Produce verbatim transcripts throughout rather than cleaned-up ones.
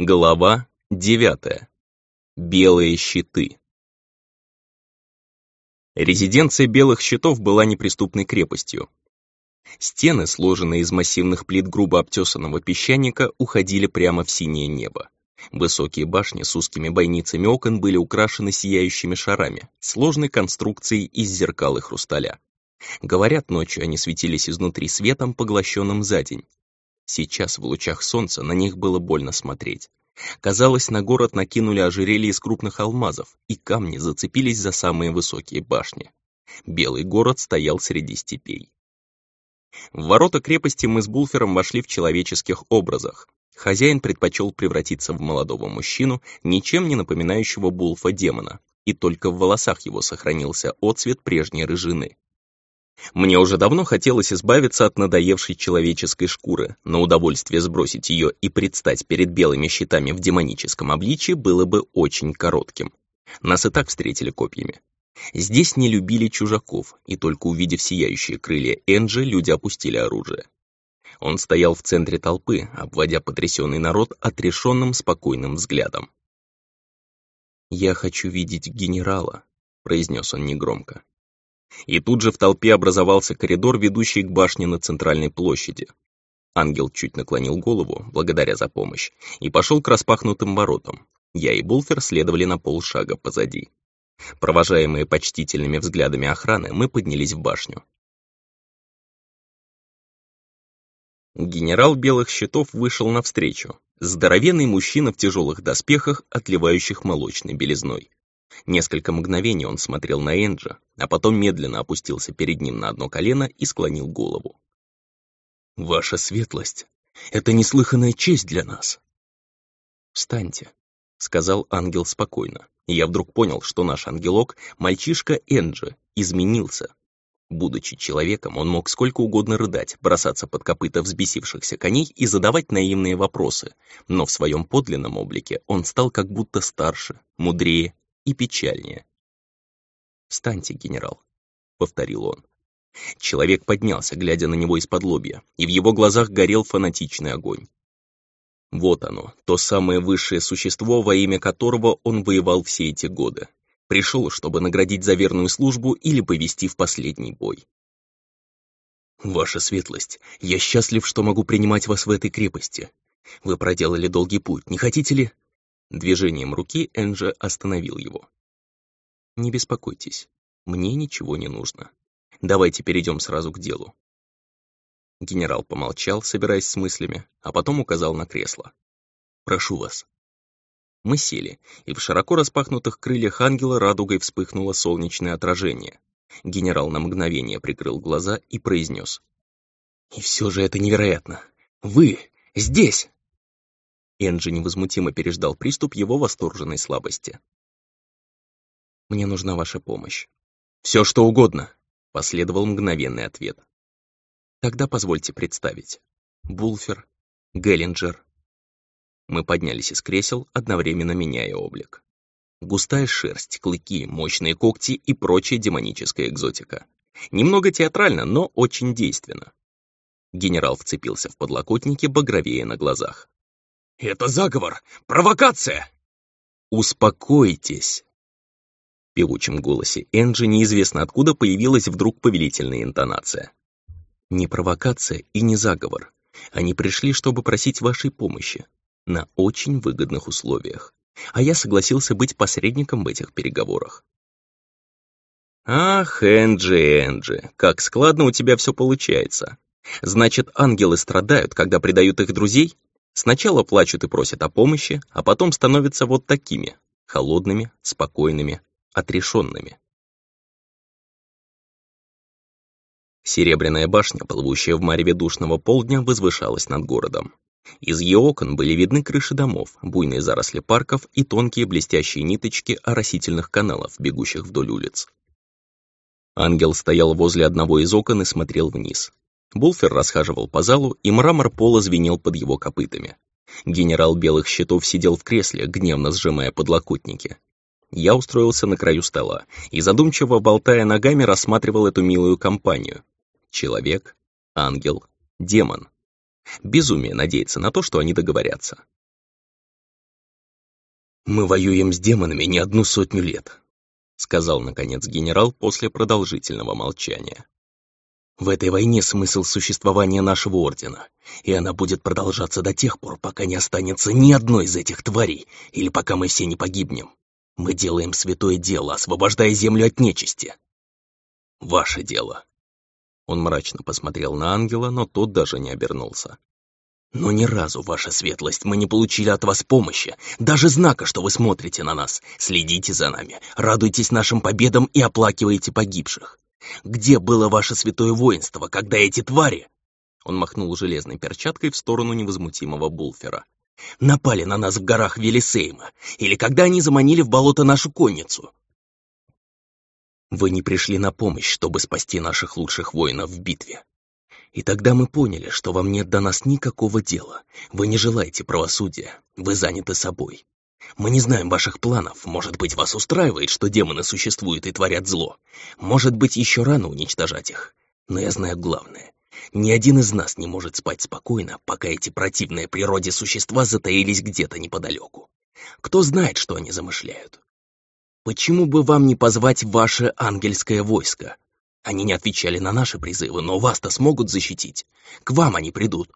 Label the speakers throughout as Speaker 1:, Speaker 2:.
Speaker 1: Глава девятая. Белые щиты. Резиденция Белых щитов была неприступной крепостью. Стены, сложенные из массивных плит грубо обтесанного песчаника, уходили прямо в синее небо. Высокие башни с узкими бойницами окон были украшены сияющими шарами, сложной конструкцией из зеркал и хрусталя. Говорят, ночью они светились изнутри светом, поглощенным за день. Сейчас, в лучах солнца, на них было больно смотреть. Казалось, на город накинули ожерелье из крупных алмазов, и камни зацепились за самые высокие башни. Белый город стоял среди степей. В ворота крепости мы с Булфером вошли в человеческих образах. Хозяин предпочел превратиться в молодого мужчину, ничем не напоминающего Булфа-демона, и только в волосах его сохранился отцвет прежней рыжины. Мне уже давно хотелось избавиться от надоевшей человеческой шкуры, но удовольствие сбросить ее и предстать перед белыми щитами в демоническом обличье было бы очень коротким. Нас и так встретили копьями. Здесь не любили чужаков, и только увидев сияющие крылья Энджи, люди опустили оружие. Он стоял в центре толпы, обводя потрясенный народ отрешенным, спокойным взглядом. «Я хочу видеть генерала», — произнес он негромко. И тут же в толпе образовался коридор, ведущий к башне на центральной площади. Ангел чуть наклонил голову, благодаря за помощь, и пошел к распахнутым воротам. Я и Булфер следовали на полшага позади. Провожаемые почтительными взглядами охраны, мы поднялись в башню. Генерал Белых щитов вышел навстречу. Здоровенный мужчина в тяжелых доспехах, отливающих молочной белизной. Несколько мгновений он смотрел на Энджи, а потом медленно опустился перед ним на одно колено и склонил голову. «Ваша светлость, это неслыханная честь для нас!» «Встаньте», — сказал ангел спокойно, и я вдруг понял, что наш ангелок, мальчишка Энджи, изменился. Будучи человеком, он мог сколько угодно рыдать, бросаться под копыта взбесившихся коней и задавать наивные вопросы, но в своем подлинном облике он стал как будто старше, мудрее и печальнее. «Встаньте, генерал», — повторил он. Человек поднялся, глядя на него из-под лобья, и в его глазах горел фанатичный огонь. Вот оно, то самое высшее существо, во имя которого он воевал все эти годы. Пришел, чтобы наградить за верную службу или повести в последний бой. «Ваша светлость, я счастлив, что могу принимать вас в этой крепости. Вы проделали долгий путь, не хотите ли?» Движением руки Энджи остановил его. «Не беспокойтесь, мне ничего не нужно. Давайте перейдем сразу к делу». Генерал помолчал, собираясь с мыслями, а потом указал на кресло. «Прошу вас». Мы сели, и в широко распахнутых крыльях ангела радугой вспыхнуло солнечное отражение. Генерал на мгновение прикрыл глаза и произнес. «И все же это невероятно! Вы здесь!» Энджи невозмутимо переждал приступ его восторженной слабости. «Мне нужна ваша помощь». «Все, что угодно», — последовал мгновенный ответ. «Тогда позвольте представить. Булфер, Геллинджер». Мы поднялись из кресел, одновременно меняя облик. Густая шерсть, клыки, мощные когти и прочая демоническая экзотика. Немного театрально, но очень действенно. Генерал вцепился в подлокотники, багровее на глазах. «Это заговор! Провокация!» «Успокойтесь!» В певучем голосе Энджи неизвестно откуда появилась вдруг повелительная интонация. «Не провокация и не заговор. Они пришли, чтобы просить вашей помощи. На очень выгодных условиях. А я согласился быть посредником в этих переговорах». «Ах, Энджи, Энджи, как складно у тебя все получается. Значит, ангелы страдают, когда предают их друзей? Сначала плачут и просят о помощи, а потом становятся вот такими, холодными, спокойными, отрешенными». Серебряная башня, плывущая в мареве душного полдня, возвышалась над городом. Из ее окон были видны крыши домов, буйные заросли парков и тонкие блестящие ниточки оросительных каналов, бегущих вдоль улиц. Ангел стоял возле одного из окон и смотрел вниз. Булфер расхаживал по залу, и мрамор пола звенел под его копытами. Генерал Белых щитов сидел в кресле, гневно сжимая подлокотники. Я устроился на краю стола и, задумчиво болтая ногами, рассматривал эту милую компанию. Человек, ангел, демон. Безумие надеяться на то, что они договорятся. «Мы воюем с демонами не одну сотню лет», — сказал, наконец, генерал после продолжительного молчания. «В этой войне смысл существования нашего ордена, и она будет продолжаться до тех пор, пока не останется ни одной из этих тварей, или пока мы все не погибнем. Мы делаем святое дело, освобождая землю от нечисти. Ваше дело». Он мрачно посмотрел на ангела, но тот даже не обернулся. «Но ни разу, ваша светлость, мы не получили от вас помощи, даже знака, что вы смотрите на нас, следите за нами, радуйтесь нашим победам и оплакиваете погибших. Где было ваше святое воинство, когда эти твари...» Он махнул железной перчаткой в сторону невозмутимого Булфера. «Напали на нас в горах Велисейма, или когда они заманили в болото нашу конницу. Вы не пришли на помощь, чтобы спасти наших лучших воинов в битве. И тогда мы поняли, что вам нет до нас никакого дела. Вы не желаете правосудия, вы заняты собой. Мы не знаем ваших планов, может быть, вас устраивает, что демоны существуют и творят зло. Может быть, еще рано уничтожать их. Но я знаю главное. Ни один из нас не может спать спокойно, пока эти противные природе существа затаились где-то неподалеку. Кто знает, что они замышляют? Почему бы вам не позвать ваше ангельское войско? Они не отвечали на наши призывы, но вас-то смогут защитить. К вам они придут».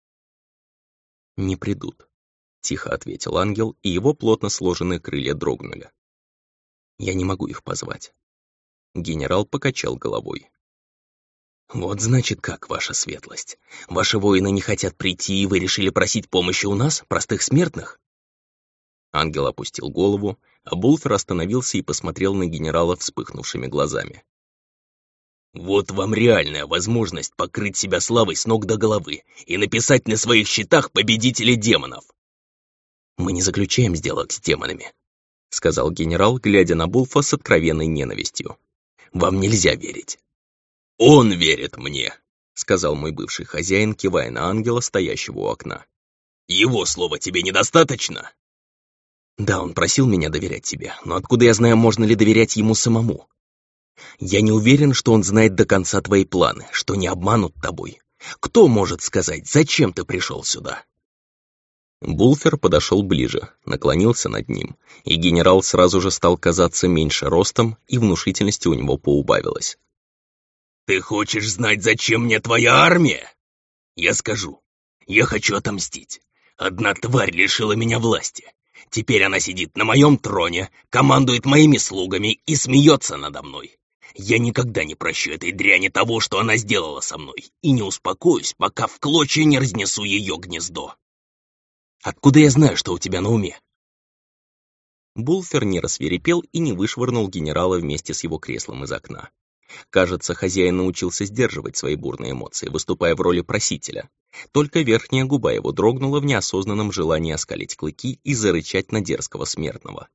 Speaker 1: «Не придут», — тихо ответил ангел, и его плотно сложенные крылья дрогнули. «Я не могу их позвать». Генерал покачал головой. «Вот значит как, ваша светлость. Ваши воины не хотят прийти, и вы решили просить помощи у нас, простых смертных?» Ангел опустил голову, а Булфер остановился и посмотрел на генерала вспыхнувшими глазами. «Вот вам реальная возможность покрыть себя славой с ног до головы и написать на своих щитах победителей демонов!» «Мы не заключаем сделок с демонами», — сказал генерал, глядя на Булфа с откровенной ненавистью. «Вам нельзя верить». «Он верит мне», — сказал мой бывший хозяин, кивая на ангела, стоящего у окна. «Его слова тебе недостаточно?» «Да, он просил меня доверять тебе, но откуда я знаю, можно ли доверять ему самому? Я не уверен, что он знает до конца твои планы, что не обманут тобой. Кто может сказать, зачем ты пришел сюда?» Булфер подошел ближе, наклонился над ним, и генерал сразу же стал казаться меньше ростом, и внушительности у него поубавилось. «Ты хочешь знать, зачем мне твоя армия? Я скажу. Я хочу отомстить. Одна тварь лишила меня власти. Теперь она сидит на моем троне, командует моими слугами и смеется надо мной. Я никогда не прощу этой дряни того, что она сделала со мной, и не успокоюсь, пока в клочья не разнесу ее гнездо. Откуда я знаю, что у тебя на уме?» Булфер не рассвирепел и не вышвырнул генерала вместе с его креслом из окна. Кажется, хозяин научился сдерживать свои бурные эмоции, выступая в роли просителя. Только верхняя губа его дрогнула в неосознанном желании оскалить клыки и зарычать на дерзкого смертного.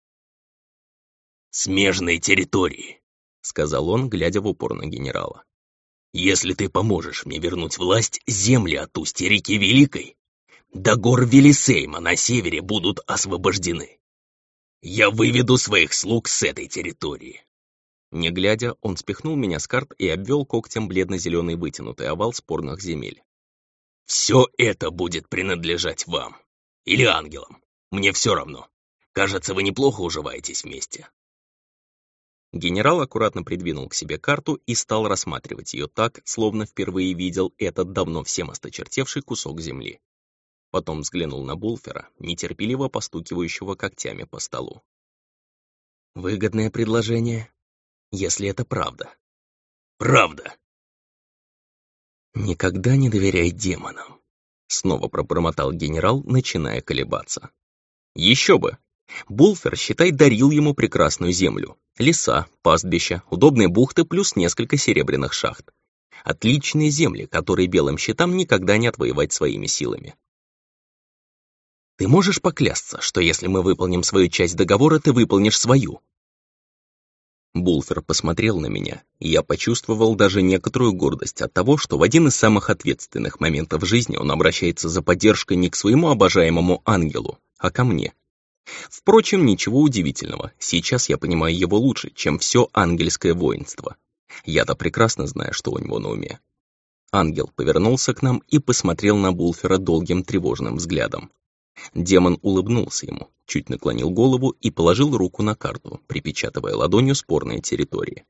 Speaker 1: «Смежные территории», — сказал он, глядя в упор на генерала. «Если ты поможешь мне вернуть власть, земли от устья реки Великой до гор Велисейма на севере будут освобождены. Я выведу своих слуг с этой территории». Не глядя, он спихнул меня с карт и обвел когтем бледно-зеленый вытянутый овал спорных земель. «Все это будет принадлежать вам. Или ангелам. Мне все равно. Кажется, вы неплохо уживаетесь вместе». Генерал аккуратно придвинул к себе карту и стал рассматривать ее так, словно впервые видел этот давно всем осточертевший кусок земли. Потом взглянул на Булфера, нетерпеливо постукивающего когтями по столу. «Выгодное предложение, если это правда». «Правда!» «Никогда не доверяй демонам», — снова пробормотал генерал, начиная колебаться. «Еще бы! Булфер, считай, дарил ему прекрасную землю. Леса, пастбища, удобные бухты плюс несколько серебряных шахт. Отличные земли, которые белым щитам никогда не отвоевать своими силами. Ты можешь поклясться, что если мы выполним свою часть договора, ты выполнишь свою?» Булфер посмотрел на меня, и я почувствовал даже некоторую гордость от того, что в один из самых ответственных моментов жизни он обращается за поддержкой не к своему обожаемому ангелу, а ко мне. Впрочем, ничего удивительного, сейчас я понимаю его лучше, чем все ангельское воинство. Я-то прекрасно знаю, что у него на уме. Ангел повернулся к нам и посмотрел на Булфера долгим тревожным взглядом. Демон улыбнулся ему, чуть наклонил голову и положил руку на карту, припечатывая ладонью спорные территории.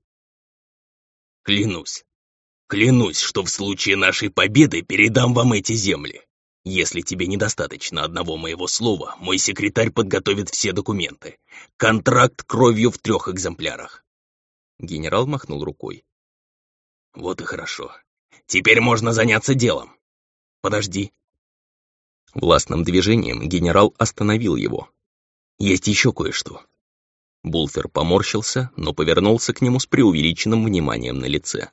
Speaker 1: «Клянусь, клянусь, что в случае нашей победы передам вам эти земли. Если тебе недостаточно одного моего слова, мой секретарь подготовит все документы. Контракт кровью в трех экземплярах». Генерал махнул рукой. «Вот и хорошо. Теперь можно заняться делом. Подожди». Властным движением генерал остановил его. «Есть еще кое-что». Булфер поморщился, но повернулся к нему с преувеличенным вниманием на лице.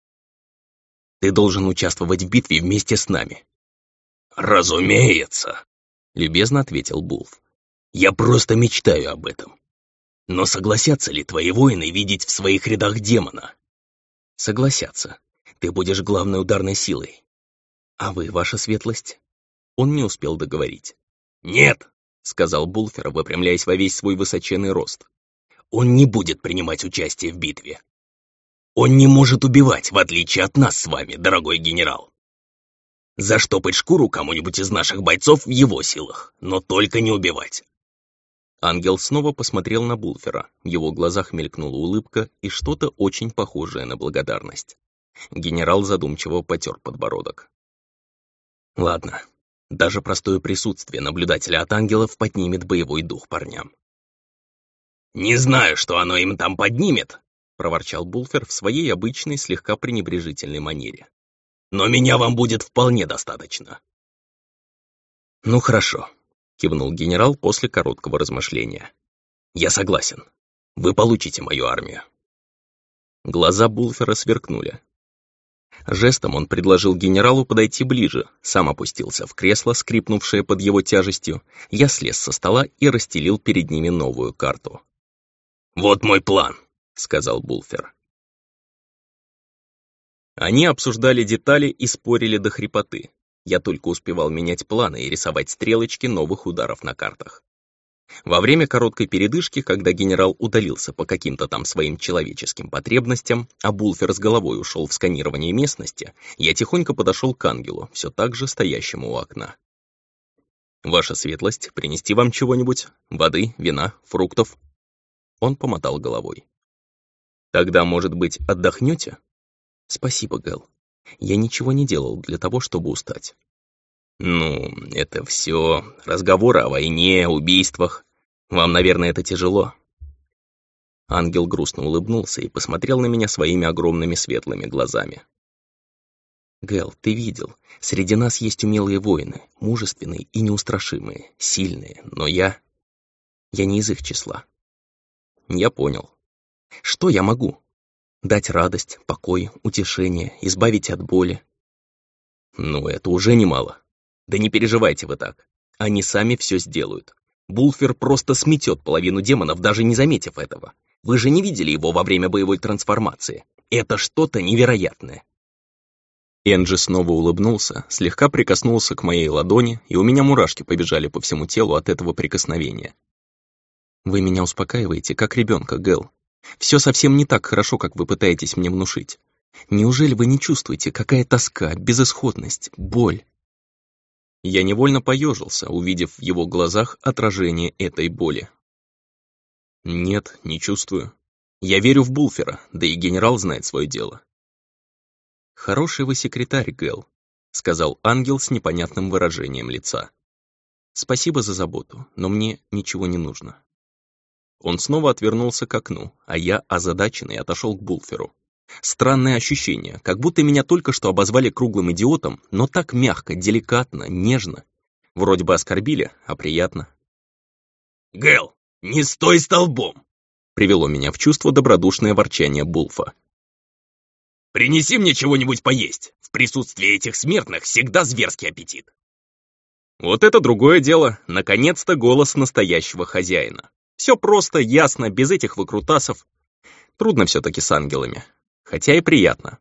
Speaker 1: «Ты должен участвовать в битве вместе с нами». «Разумеется», — любезно ответил Булф. «Я просто мечтаю об этом. Но согласятся ли твои воины видеть в своих рядах демона?» «Согласятся. Ты будешь главной ударной силой. А вы, ваша светлость?» Он не успел договорить. «Нет», — сказал Булфер, выпрямляясь во весь свой высоченный рост. «Он не будет принимать участие в битве. Он не может убивать, в отличие от нас с вами, дорогой генерал. Заштопать шкуру кому-нибудь из наших бойцов в его силах, но только не убивать». Ангел снова посмотрел на Булфера. В его глазах мелькнула улыбка и что-то очень похожее на благодарность. Генерал задумчиво потер подбородок. «Ладно, даже простое присутствие наблюдателя от ангелов поднимет боевой дух парням». «Не знаю, что оно им там поднимет», — проворчал Булфер в своей обычной слегка пренебрежительной манере. «Но меня вам будет вполне достаточно». «Ну хорошо», — кивнул генерал после короткого размышления. «Я согласен. Вы получите мою армию». Глаза Булфера сверкнули. Жестом он предложил генералу подойти ближе, сам опустился в кресло, скрипнувшее под его тяжестью. Я слез со стола и расстелил перед ними новую карту. «Вот мой план», — сказал Булфер. Они обсуждали детали и спорили до хрипоты. Я только успевал менять планы и рисовать стрелочки новых ударов на картах. Во время короткой передышки, когда генерал удалился по каким-то там своим человеческим потребностям, а Булфер с головой ушел в сканирование местности, я тихонько подошел к ангелу, все так же стоящему у окна. «Ваша светлость, принести вам чего-нибудь? Воды, вина, фруктов?» Он помотал головой. «Тогда, может быть, отдохнете?» «Спасибо, Гэл. Я ничего не делал для того, чтобы устать». «Ну, это все разговоры о войне, убийствах. Вам, наверное, это тяжело». Ангел грустно улыбнулся и посмотрел на меня своими огромными светлыми глазами. «Гэл, ты видел, среди нас есть умелые воины, мужественные и неустрашимые, сильные, но я... я не из их числа». «Я понял. Что я могу? Дать радость, покой, утешение, избавить от боли?» «Ну, это уже немало. Да не переживайте вы так. Они сами все сделают. Булфер просто сметет половину демонов, даже не заметив этого. Вы же не видели его во время боевой трансформации. Это что-то невероятное». Энджи снова улыбнулся, слегка прикоснулся к моей ладони, и у меня мурашки побежали по всему телу от этого прикосновения. «Вы меня успокаиваете, как ребенка, Гэл. Все совсем не так хорошо, как вы пытаетесь мне внушить. Неужели вы не чувствуете, какая тоска, безысходность, боль?» Я невольно поежился, увидев в его глазах отражение этой боли. «Нет, не чувствую. Я верю в Булфера, да и генерал знает свое дело». «Хороший вы секретарь, Гэл», — сказал ангел с непонятным выражением лица. «Спасибо за заботу, но мне ничего не нужно». Он снова отвернулся к окну, а я, озадаченный, отошел к Булферу. Странное ощущение, как будто меня только что обозвали круглым идиотом, но так мягко, деликатно, нежно. Вроде бы оскорбили, а приятно. «Гэл, не стой столбом!» Привело меня в чувство добродушное ворчание Булфа. «Принеси мне чего-нибудь поесть. В присутствии этих смертных всегда зверский аппетит». Вот это другое дело. Наконец-то голос настоящего хозяина. Все просто, ясно, без этих выкрутасов. Трудно все-таки с ангелами. Хотя и приятно.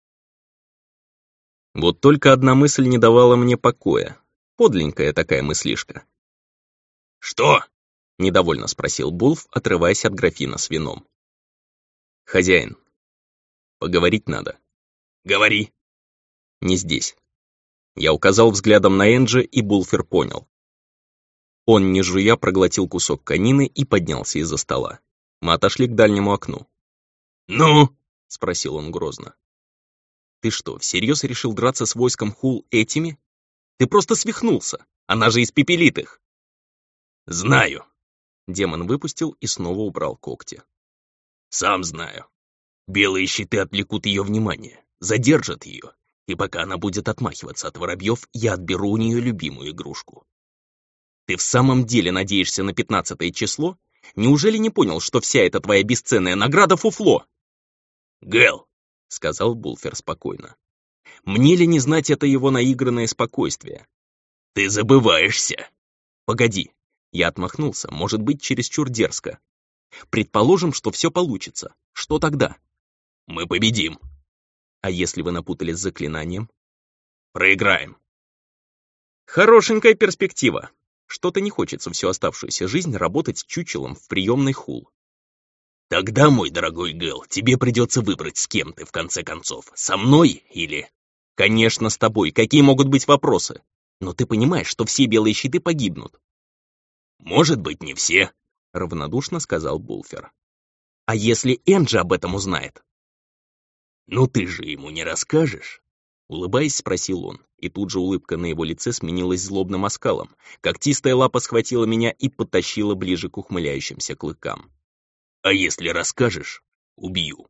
Speaker 1: Вот только одна мысль не давала мне покоя. Подленькая такая мыслишка. «Что?» — недовольно спросил Булф, отрываясь от графина с вином. «Хозяин, поговорить надо». «Говори». «Не здесь». Я указал взглядом на Энджи, и Булфер понял. Он, не жуя, проглотил кусок конины и поднялся из-за стола. Мы отошли к дальнему окну. «Ну?» — спросил он грозно. «Ты что, всерьез решил драться с войском Хул этими? Ты просто свихнулся, она же испепелит их!»
Speaker 2: «Знаю!»
Speaker 1: Демон выпустил и снова убрал когти.
Speaker 2: «Сам знаю. Белые щиты отвлекут ее внимание, задержат ее, и пока она будет отмахиваться от воробьев, я отберу у нее любимую игрушку».
Speaker 1: «Ты в самом деле надеешься на пятнадцатое число? Неужели не понял, что вся эта твоя бесценная награда — фуфло?»
Speaker 2: «Гэл!»
Speaker 1: — сказал Булфер спокойно. «Мне ли не знать это его наигранное спокойствие?»
Speaker 2: «Ты забываешься!»
Speaker 1: «Погоди!» Я отмахнулся, может быть, чересчур дерзко. «Предположим, что все получится. Что тогда?»
Speaker 2: «Мы победим!»
Speaker 1: «А если вы напутали с заклинанием?»
Speaker 2: «Проиграем!»
Speaker 1: «Хорошенькая перспектива. Что-то не хочется всю оставшуюся жизнь работать чучелом в приемной Хул».
Speaker 2: «Тогда, мой дорогой Гэл, тебе придется выбрать, с кем ты, в конце концов, со мной или...»
Speaker 1: «Конечно, с тобой. Какие могут быть вопросы? Но ты понимаешь, что все белые щиты погибнут».
Speaker 2: «Может быть, не все»,
Speaker 1: — равнодушно сказал Булфер. «А если Энджи об этом узнает?»
Speaker 2: «Ну ты же ему не расскажешь?»
Speaker 1: Улыбаясь, спросил он, и тут же улыбка на его лице сменилась злобным оскалом. Когтистая лапа схватила меня и подтащила ближе к ухмыляющимся клыкам.
Speaker 2: «А если расскажешь, убью».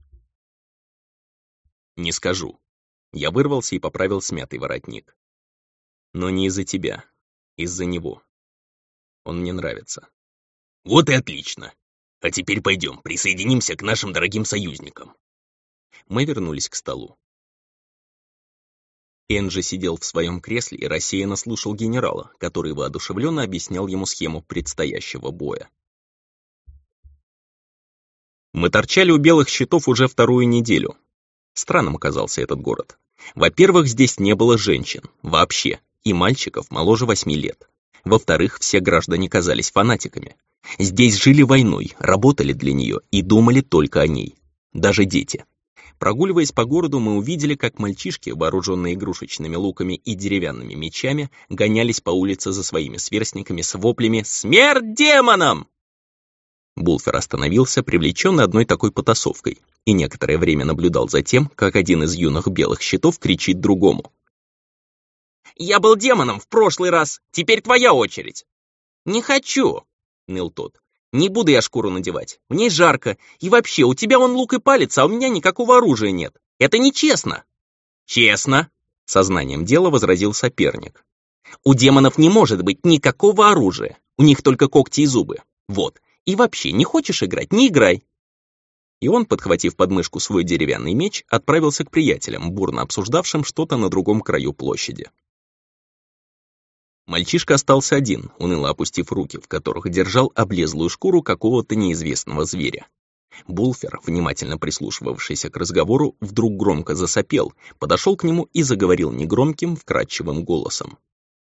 Speaker 1: «Не скажу». Я вырвался и поправил смятый воротник. «Но не из-за тебя, из-за него. Он мне нравится».
Speaker 2: «Вот и отлично. А теперь пойдем, присоединимся к нашим дорогим союзникам».
Speaker 1: Мы вернулись к столу. Энджи сидел в своем кресле и рассеянно слушал генерала, который воодушевленно объяснял ему схему предстоящего боя. Мы торчали у белых щитов уже вторую неделю. Странным оказался этот город. Во-первых, здесь не было женщин, вообще, и мальчиков моложе восьми лет. Во-вторых, все граждане казались фанатиками. Здесь жили войной, работали для нее и думали только о ней. Даже дети. Прогуливаясь по городу, мы увидели, как мальчишки, вооруженные игрушечными луками и деревянными мечами, гонялись по улице за своими сверстниками с воплями «Смерть демонам!». Булфер остановился, привлеченный одной такой потасовкой, и некоторое время наблюдал за тем, как один из юных белых щитов кричит другому. «Я был демоном в прошлый раз, теперь твоя очередь!» «Не хочу!» — ныл тот. «Не буду я шкуру надевать, в ней жарко, и вообще, у тебя вон лук и палец, а у меня никакого оружия нет. Это нечестно!» «Честно!» — сознанием дела возразил соперник. «У демонов не может быть никакого оружия, у них только когти и зубы. Вот, и вообще, не хочешь играть, не играй!» И он, подхватив под мышку свой деревянный меч, отправился к приятелям, бурно обсуждавшим что-то на другом краю площади. Мальчишка остался один, уныло опустив руки, в которых держал облезлую шкуру какого-то неизвестного зверя. Булфер, внимательно прислушивавшийся к разговору, вдруг громко засопел, подошел к нему и заговорил негромким, вкрадчивым голосом.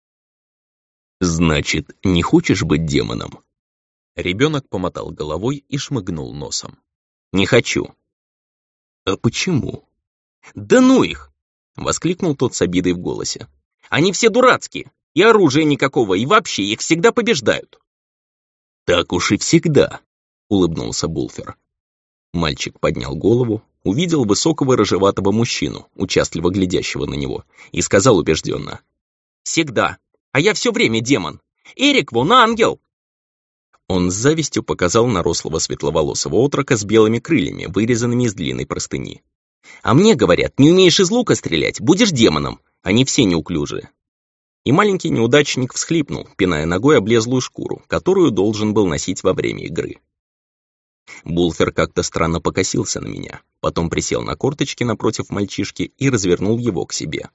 Speaker 1: «Значит, не хочешь быть демоном?» Ребенок помотал головой и шмыгнул носом. «Не хочу». «А почему?» «Да ну их!» — воскликнул тот с обидой в голосе. «Они все дурацкие, и оружия никакого, и вообще их всегда побеждают». «Так уж и всегда», — улыбнулся Булфер. Мальчик поднял голову, увидел высокого рыжеватого мужчину, участливо глядящего на него, и сказал убежденно. «Всегда, а я все время демон. Эрик вон ангел!» Он с завистью показал на рослого светловолосого отрока с белыми крыльями, вырезанными из длинной простыни. «А мне говорят, не умеешь из лука стрелять, будешь демоном, они все неуклюжие». И маленький неудачник всхлипнул, пиная ногой облезлую шкуру, которую должен был носить во время игры. Булфер как-то странно покосился на меня, потом присел на корточки напротив мальчишки и развернул его к себе.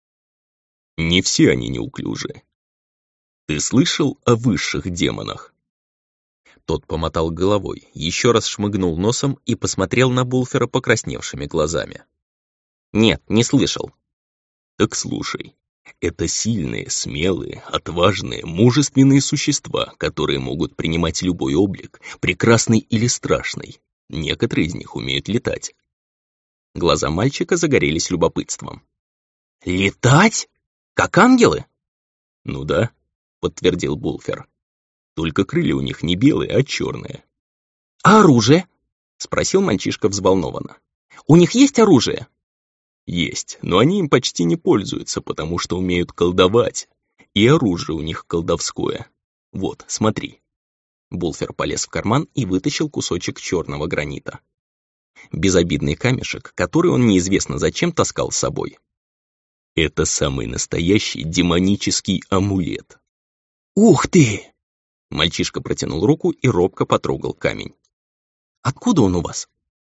Speaker 1: «Не все они неуклюжие. Ты слышал о высших демонах?» Тот помотал головой, еще раз шмыгнул носом и посмотрел на Булфера покрасневшими глазами. «Нет, не слышал». «Так слушай. Это сильные, смелые, отважные, мужественные существа, которые могут принимать любой облик, прекрасный или страшный. Некоторые из них умеют летать». Глаза мальчика загорелись любопытством. «Летать? Как ангелы?» «Ну да», — подтвердил Булфер. Только крылья у них не белые, а черные.
Speaker 2: «А оружие?» — спросил мальчишка взволнованно. «У них есть оружие?»
Speaker 1: «Есть, но они им почти не пользуются, потому что умеют колдовать. И оружие у них колдовское. Вот, смотри». Булфер полез в карман и вытащил кусочек черного гранита. Безобидный камешек, который он неизвестно зачем таскал с собой. Это самый настоящий демонический амулет.
Speaker 2: «Ух ты!»
Speaker 1: Мальчишка протянул руку и робко потрогал камень.
Speaker 2: «Откуда он у вас?»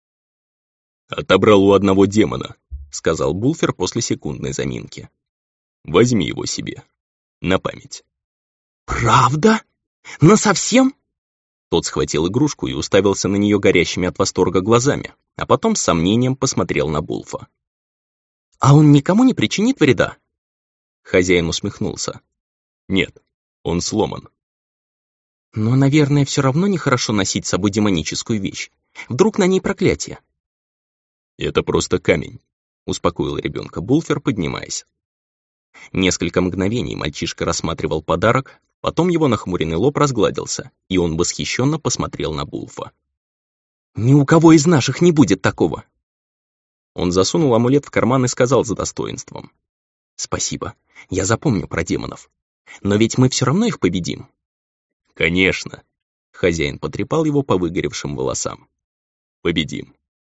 Speaker 1: «Отобрал у одного демона», — сказал Булфер после секундной заминки. «Возьми его себе. На память».
Speaker 2: «Правда? Насовсем?»
Speaker 1: Тот схватил игрушку и уставился на нее горящими от восторга глазами, а потом с сомнением посмотрел на Булфа.
Speaker 2: «А он никому не причинит вреда?»
Speaker 1: Хозяин усмехнулся. «Нет, он сломан».
Speaker 2: «Но, наверное, все равно нехорошо носить с собой демоническую вещь. Вдруг на ней проклятие?»
Speaker 1: «Это просто камень», — успокоил ребенка Булфер, поднимаясь. Несколько мгновений мальчишка рассматривал подарок, потом его нахмуренный лоб разгладился, и он восхищенно посмотрел на Булфа.
Speaker 2: «Ни у кого из наших не будет такого!»
Speaker 1: Он засунул амулет в карман и сказал за достоинством.
Speaker 2: «Спасибо, я запомню про демонов. Но ведь мы все равно их победим».
Speaker 1: «Конечно!» — хозяин потрепал его по выгоревшим волосам. «Победим!»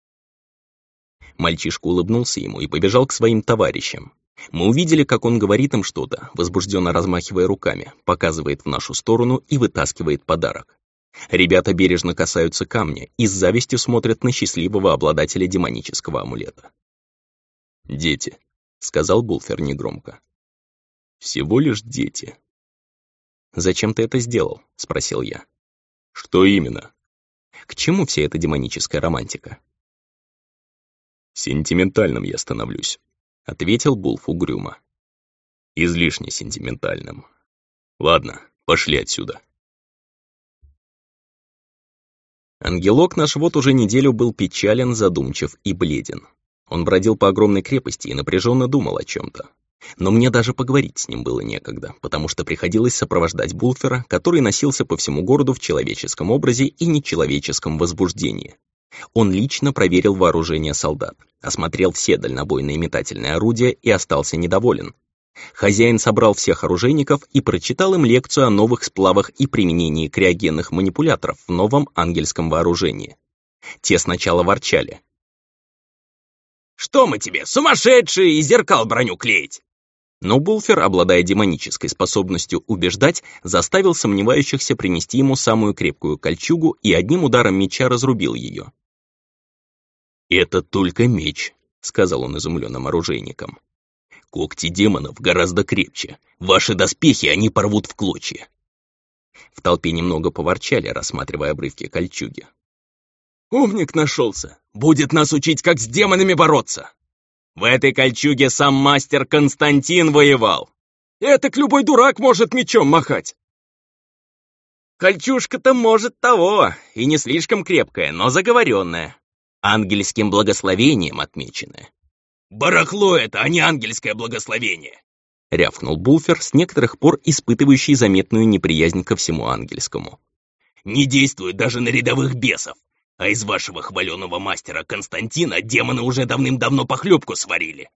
Speaker 1: Мальчишка улыбнулся ему и побежал к своим товарищам. Мы увидели, как он говорит им что-то, возбужденно размахивая руками, показывает в нашу сторону и вытаскивает подарок. Ребята бережно касаются камня и с завистью смотрят на счастливого обладателя демонического амулета. «Дети», — сказал Булфер негромко. «Всего лишь дети».
Speaker 2: «Зачем ты это сделал?» — спросил я.
Speaker 1: «Что именно?»
Speaker 2: «К чему вся эта демоническая романтика?»
Speaker 1: «Сентиментальным я становлюсь», — ответил Булф угрюмо. «Излишне сентиментальным. Ладно, пошли отсюда». Ангелок наш вот уже неделю был печален, задумчив и бледен. Он бродил по огромной крепости и напряженно думал о чем-то. Но мне даже поговорить с ним было некогда, потому что приходилось сопровождать Булфера, который носился по всему городу в человеческом образе и нечеловеческом возбуждении. Он лично проверил вооружение солдат, осмотрел все дальнобойные метательные орудия и остался недоволен. Хозяин собрал всех оружейников и прочитал им лекцию о новых сплавах и применении криогенных манипуляторов в новом ангельском вооружении. Те сначала ворчали.
Speaker 2: «Что мы тебе, сумасшедшие, и зеркал броню клеить?»
Speaker 1: Но Булфер, обладая демонической способностью убеждать, заставил сомневающихся принести ему самую крепкую кольчугу и одним ударом меча разрубил ее. «Это только меч», — сказал он изумленным оружейникам. «Когти демонов гораздо крепче. Ваши доспехи они порвут в клочья». В толпе немного поворчали, рассматривая обрывки кольчуги.
Speaker 2: «Умник нашелся! Будет нас учить, как с демонами бороться! В этой кольчуге сам мастер Константин воевал! Этак любой дурак может мечом махать!» «Кольчужка-то может того, и не слишком крепкая, но заговоренная, ангельским благословением отмеченная». «Барахло это, а не ангельское благословение!»
Speaker 1: — рявкнул Булфер, с некоторых пор испытывающий заметную неприязнь ко всему ангельскому.
Speaker 2: «Не действует даже на рядовых бесов, а из вашего хваленого мастера Константина демоны уже давным-давно похлебку сварили».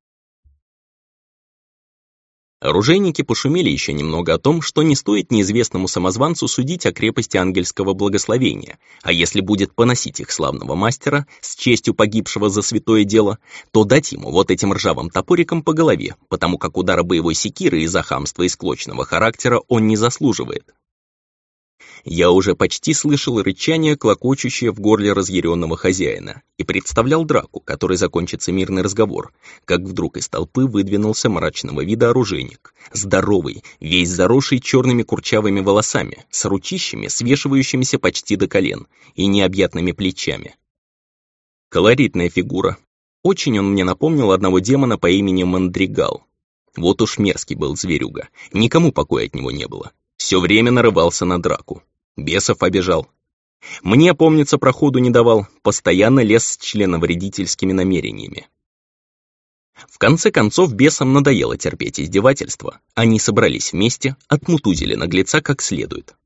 Speaker 1: Оружейники пошумели еще немного о том, что не стоит неизвестному самозванцу судить о крепости ангельского благословения, а если будет поносить их славного мастера с честью погибшего за святое дело, то дать ему вот этим ржавым топориком по голове, потому как удара боевой секиры из-за хамства и склочного характера он не заслуживает. Я уже почти слышал рычание, клокочущее в горле разъяренного хозяина, и представлял драку, которой закончится мирный разговор, как вдруг из толпы выдвинулся мрачного вида оружейник, здоровый, весь заросший черными курчавыми волосами, с ручищами, свешивающимися почти до колен, и необъятными плечами. Колоритная фигура. Очень он мне напомнил одного демона по имени Мандригал. Вот уж мерзкий был зверюга, никому покоя от него не было. Все время нарывался на драку. Бесов обижал. Мне, помнится, проходу не давал, постоянно лез с членовредительскими намерениями. В конце концов, бесам надоело терпеть издевательства. Они собрались вместе, отмутузили наглеца как следует.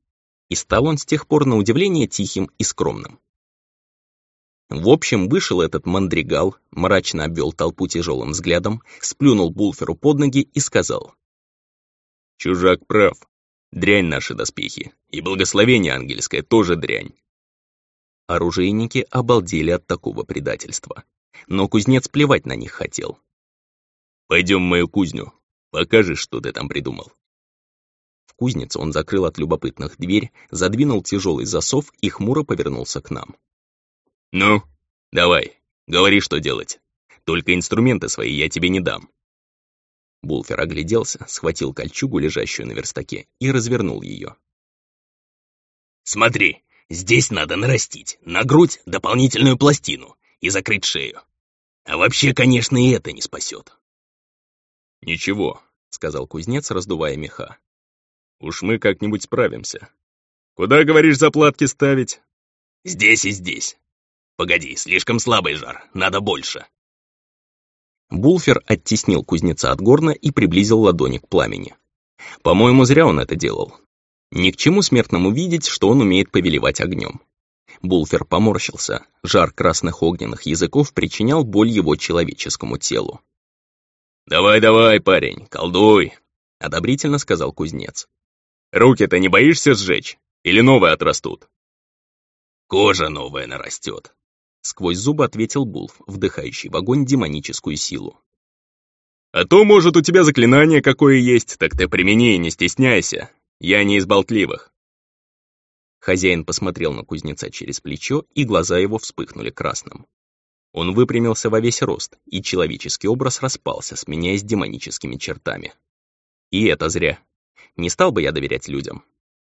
Speaker 1: И стал он с тех пор на удивление тихим и скромным. В общем, вышел этот мандригал, мрачно обвел толпу тяжелым взглядом, сплюнул Булферу под ноги и сказал: «Чужак прав. Дрянь наши доспехи. И благословение ангельское тоже дрянь». Оружейники обалдели от такого предательства. Но кузнец плевать на них хотел. «Пойдем в мою кузню. Покажешь, что ты там придумал». В кузнице он закрыл от любопытных дверь, задвинул тяжелый засов и хмуро повернулся к нам. «Ну, давай, говори, что делать. Только инструменты свои я тебе не дам». Булфер огляделся, схватил кольчугу, лежащую на верстаке, и развернул ее. «Смотри, здесь надо нарастить на грудь дополнительную пластину и закрыть шею. А вообще, конечно, и это не спасет». «Ничего», — сказал кузнец, раздувая меха. «Уж мы как-нибудь справимся. Куда, говоришь, заплатки ставить?» «Здесь и здесь. Погоди, слишком слабый жар, надо больше». Булфер оттеснил кузнеца от горна и приблизил ладони к пламени. По-моему, зря он это делал. Ни к чему смертному видеть, что он умеет повелевать огнем. Булфер поморщился, жар красных огненных языков причинял боль его человеческому телу. «Давай-давай, парень, колдуй», — одобрительно сказал кузнец. «Руки-то не боишься сжечь? Или новые отрастут?» «Кожа новая нарастет», — сквозь зубы ответил Булф, вдыхающий в огонь демоническую силу. «А то, может, у тебя заклинание какое есть, так ты примени и не стесняйся. Я не из болтливых». Хозяин посмотрел на кузнеца через плечо, и глаза его вспыхнули красным. Он выпрямился во весь рост, и человеческий образ распался, сменяясь демоническими чертами. И это зря. Не стал бы я доверять людям.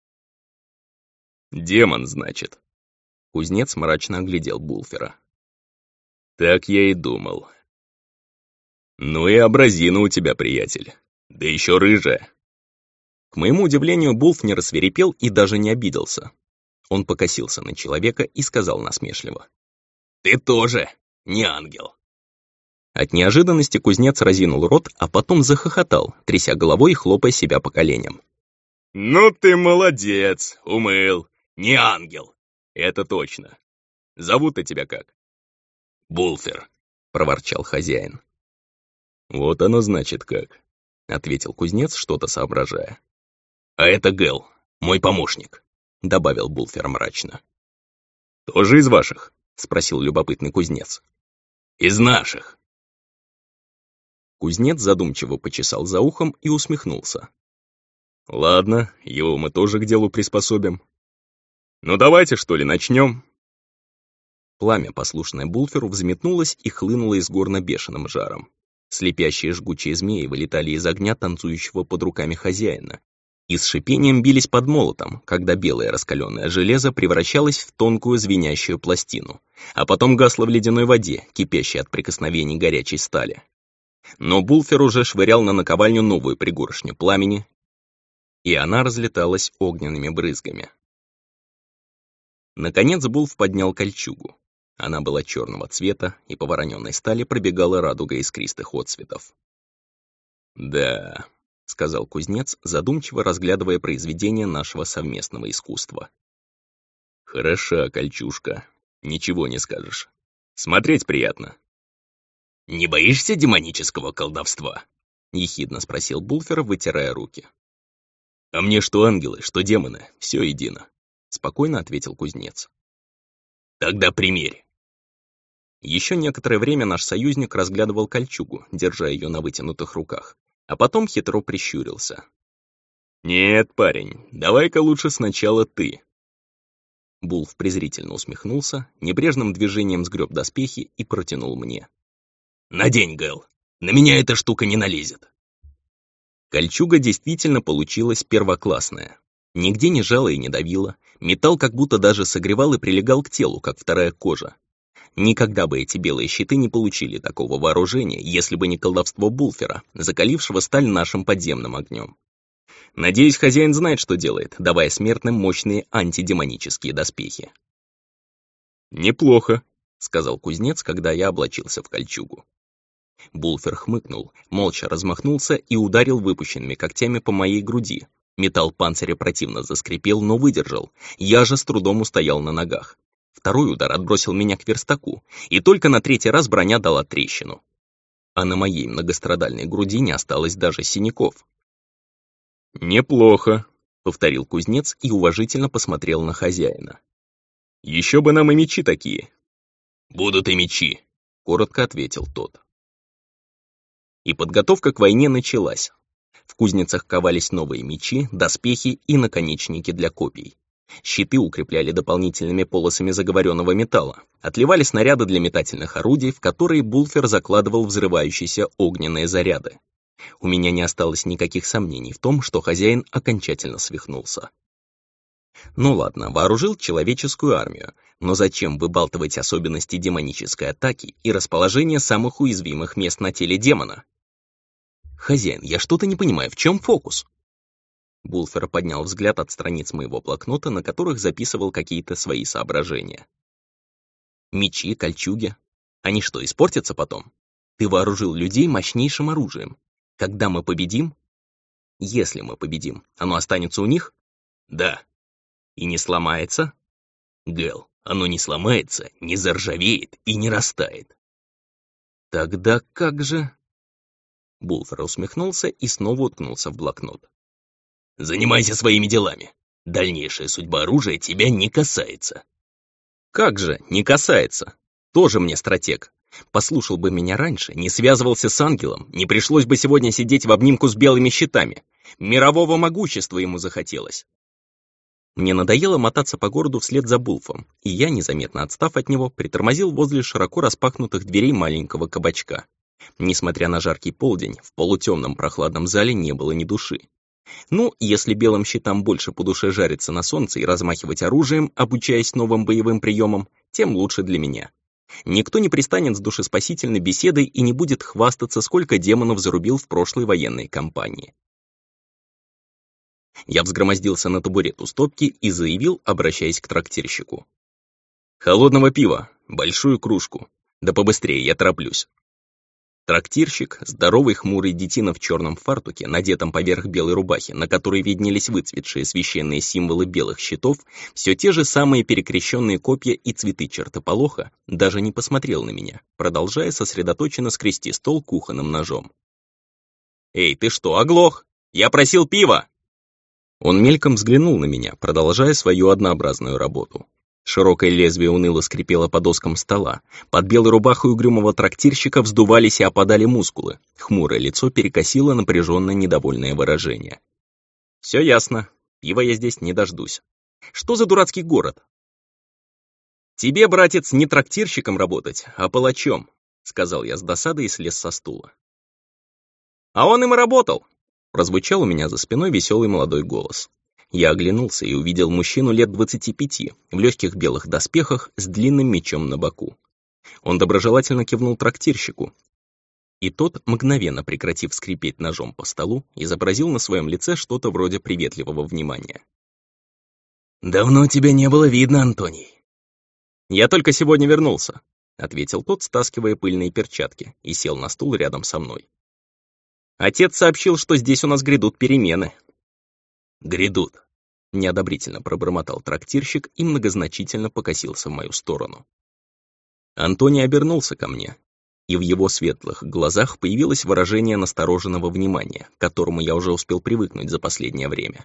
Speaker 1: «Демон, значит?» Кузнец мрачно оглядел Булфера. «Так я и думал. Ну и образина у тебя, приятель. Да еще рыжая». К моему удивлению, Булф не рассвирепел и даже не обиделся. Он покосился на человека и сказал насмешливо: «Ты тоже не ангел». От неожиданности кузнец разинул рот, а потом захохотал, тряся головой и хлопая себя по коленям. «Ну ты молодец, умыл, не ангел. Это точно. Зовут-то тебя как?» «Булфер», — проворчал хозяин. «Вот оно значит как», — ответил кузнец, что-то соображая. «А это Гэл, мой помощник», — добавил Булфер мрачно. «Тоже из ваших?» — спросил любопытный кузнец. «Из наших». Кузнец задумчиво почесал за ухом и усмехнулся. «Ладно, его мы тоже к делу приспособим. Ну давайте, что ли, начнем?» Пламя, послушное Булферу, взметнулось и хлынуло из горна бешеным жаром. Слепящие жгучие змеи вылетали из огня танцующего под руками хозяина и с шипением бились под молотом, когда белое раскаленное железо превращалось в тонкую звенящую пластину, а потом гасло в ледяной воде, кипящей от прикосновений горячей стали. Но Булфер уже швырял на наковальню новую пригоршню пламени, и она разлеталась огненными брызгами. Наконец Булф поднял кольчугу. Она была черного цвета, и по вороненой стали пробегала радуга искристых отцветов. «Да», — сказал кузнец, задумчиво разглядывая произведение нашего совместного искусства. «Хороша кольчужка, ничего не скажешь. Смотреть приятно». «Не боишься демонического колдовства?» — ехидно спросил Булфер, вытирая руки. «А мне что ангелы, что демоны, все едино», — спокойно ответил кузнец. «Тогда примерь». Еще некоторое время наш союзник разглядывал кольчугу, держа ее на вытянутых руках, а потом хитро прищурился. «Нет, парень, давай-ка лучше сначала ты». Булф презрительно усмехнулся, небрежным движением сгреб доспехи и протянул мне. «Надень, Гэл, на меня эта штука не налезет». Кольчуга действительно получилась первоклассная. Нигде не жало и не давило, металл как будто даже согревал и прилегал к телу, как вторая кожа. Никогда бы эти белые щиты не получили такого вооружения, если бы не колдовство Булфера, закалившего сталь нашим подземным огнем. Надеюсь, хозяин знает, что делает, давая смертным мощные антидемонические доспехи. «Неплохо», — сказал кузнец, когда я облачился в кольчугу. Булфер хмыкнул, молча размахнулся и ударил выпущенными когтями по моей груди, Металл панциря противно заскрипел, но выдержал. Я же с трудом устоял на ногах. Второй удар отбросил меня к верстаку, и только на третий раз броня дала трещину. А на моей многострадальной груди не осталось даже синяков. «Неплохо», — повторил кузнец и уважительно посмотрел на хозяина. «Еще бы нам и мечи такие».
Speaker 2: «Будут и мечи»,
Speaker 1: — коротко ответил тот. И подготовка к войне началась. В кузницах ковались новые мечи, доспехи и наконечники для копий. Щиты укрепляли дополнительными полосами заговоренного металла, отливали снаряды для метательных орудий, в которые Булфер закладывал взрывающиеся огненные заряды. У меня не осталось никаких сомнений в том, что хозяин окончательно свихнулся. Ну ладно, вооружил человеческую армию, но зачем выбалтывать особенности демонической атаки и расположение самых уязвимых мест на теле демона? «Хозяин, я что-то не понимаю, в чем фокус?» Булфер поднял взгляд от страниц моего блокнота, на которых записывал какие-то свои соображения. «Мечи, кольчуги. Они что, испортятся потом? Ты вооружил людей мощнейшим оружием. Когда мы победим? Если мы победим, оно останется у них?»
Speaker 2: «Да».
Speaker 1: «И не сломается?»
Speaker 2: «Гэл, оно не сломается, не заржавеет и не растает».
Speaker 1: «Тогда как же...» Булфер усмехнулся и снова уткнулся в блокнот.
Speaker 2: «Занимайся своими делами. Дальнейшая судьба оружия тебя не касается».
Speaker 1: «Как же, не касается? Тоже мне стратег. Послушал бы меня раньше, не связывался с ангелом, не пришлось бы сегодня сидеть в обнимку с белыми щитами. Мирового могущества ему захотелось». Мне надоело мотаться по городу вслед за Булфом, и я, незаметно отстав от него, притормозил возле широко распахнутых дверей маленького кабачка. Несмотря на жаркий полдень, в полутемном прохладном зале не было ни души. Ну, если белым щитам больше по душе жариться на солнце и размахивать оружием, обучаясь новым боевым приемам, тем лучше для меня. Никто не пристанет с душеспасительной беседой и не будет хвастаться, сколько демонов зарубил в прошлой военной кампании. Я взгромоздился на табурет у стопки и заявил, обращаясь к трактирщику. «Холодного пива, большую кружку. Да побыстрее, я тороплюсь». Трактирщик, здоровый хмурый детина в черном фартуке, надетом поверх белой рубахи, на которой виднелись выцветшие священные символы белых щитов, все те же самые перекрещенные копья и цветы чертополоха, даже не посмотрел на меня, продолжая сосредоточенно скрести стол кухонным ножом. «Эй, ты что, оглох? Я просил пива!» Он мельком взглянул на меня, продолжая свою однообразную работу. Широкое лезвие уныло скрипело по доскам стола. Под белой рубахой угрюмого трактирщика вздувались и опадали мускулы. Хмурое лицо перекосило напряженно недовольное выражение. «Все ясно. Пива я здесь не дождусь. Что за дурацкий город?» «Тебе, братец, не трактирщиком работать, а палачом», — сказал я с досадой и слез со стула. «А он им и работал», — прозвучал у меня за спиной веселый молодой голос. Я оглянулся и увидел мужчину лет двадцати пяти, в легких белых доспехах с длинным мечом на боку. Он доброжелательно кивнул трактирщику, и тот, мгновенно прекратив скрипеть ножом по столу, изобразил на своем лице что-то вроде приветливого внимания.
Speaker 2: «Давно тебя не было видно, Антоний».
Speaker 1: «Я только сегодня вернулся», — ответил тот, стаскивая пыльные перчатки, и сел на стул рядом со мной. «Отец сообщил, что здесь у нас грядут перемены».
Speaker 2: «Грядут»,
Speaker 1: — неодобрительно пробормотал трактирщик и многозначительно покосился в мою сторону. Антоний обернулся ко мне, и в его светлых глазах появилось выражение настороженного внимания, к которому я уже успел привыкнуть за последнее время.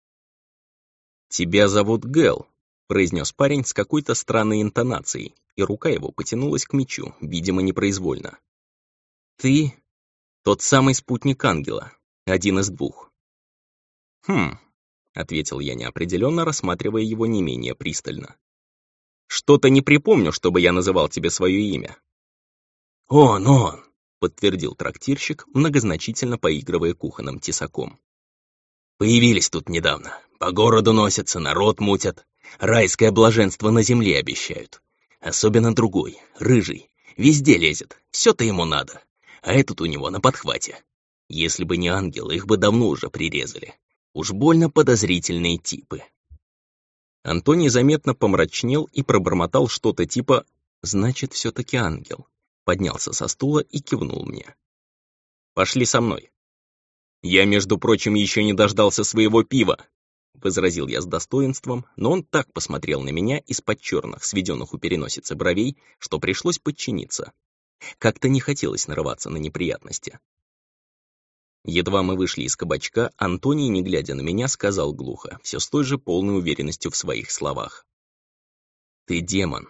Speaker 1: «Тебя зовут Гэл», — произнес парень с какой-то странной интонацией, и рука его потянулась к мечу, видимо, непроизвольно. «Ты тот самый спутник ангела, один из двух». «Хм», — ответил я неопределенно, рассматривая его не менее пристально. «Что-то не припомню, чтобы я называл тебе свое имя».
Speaker 2: «Он, он»,
Speaker 1: — подтвердил трактирщик, многозначительно поигрывая кухонным тесаком.
Speaker 2: «Появились тут недавно. По городу носятся, народ мутят. Райское блаженство на земле обещают. Особенно другой, рыжий. Везде лезет, все-то ему надо. А этот у него на подхвате. Если бы не ангел, их бы давно уже прирезали. Уж больно подозрительные типы».
Speaker 1: Антоний заметно помрачнел и пробормотал что-то типа «значит, все-таки ангел». Поднялся со стула и кивнул мне. «Пошли со мной». «Я, между прочим, еще не дождался своего пива», — возразил я с достоинством, но он так посмотрел на меня из-под черных, сведенных у переносицы бровей, что пришлось подчиниться. Как-то не хотелось нарываться на неприятности. Едва мы вышли из кабачка, Антоний, не глядя на меня, сказал глухо, все с той же полной уверенностью в своих словах. «Ты демон».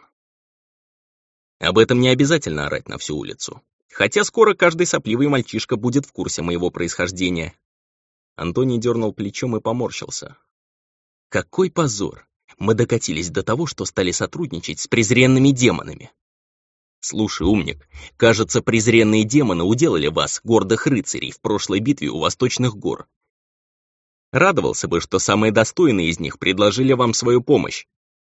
Speaker 1: Об этом не обязательно орать на всю улицу. Хотя скоро каждый сопливый мальчишка будет в курсе моего происхождения. Антоний дернул плечом и поморщился. Какой позор! Мы докатились до того, что стали сотрудничать с презренными демонами. Слушай, умник, кажется, презренные демоны уделали вас, гордых рыцарей, в прошлой битве у Восточных гор. Радовался бы, что самые достойные из них предложили вам свою помощь.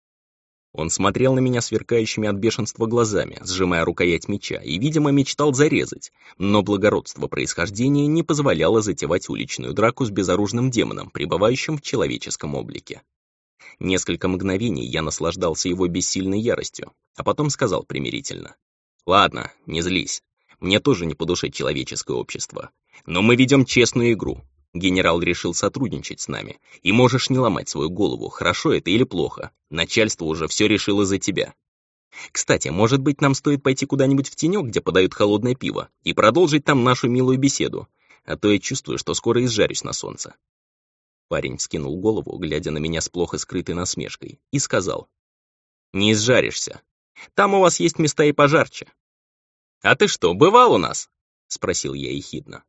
Speaker 1: Он смотрел на меня сверкающими от бешенства глазами, сжимая рукоять меча, и, видимо, мечтал зарезать, но благородство происхождения не позволяло затевать уличную драку с безоружным демоном, пребывающим в человеческом облике. Несколько мгновений я наслаждался его бессильной яростью, а потом сказал примирительно. «Ладно, не злись. Мне тоже не по душе человеческое общество. Но мы ведем честную игру. Генерал решил сотрудничать с нами, и можешь не ломать свою голову, хорошо это или плохо. Начальство уже все решило за тебя. Кстати, может быть, нам стоит пойти куда-нибудь в тенек, где подают холодное пиво, и продолжить там нашу милую беседу, а то я чувствую, что скоро изжарюсь на солнце». Парень вскинул голову, глядя на меня с плохо скрытой насмешкой, и сказал. «Не изжаришься. Там у вас есть места и пожарче». «А ты что, бывал у нас?» — спросил я ехидно.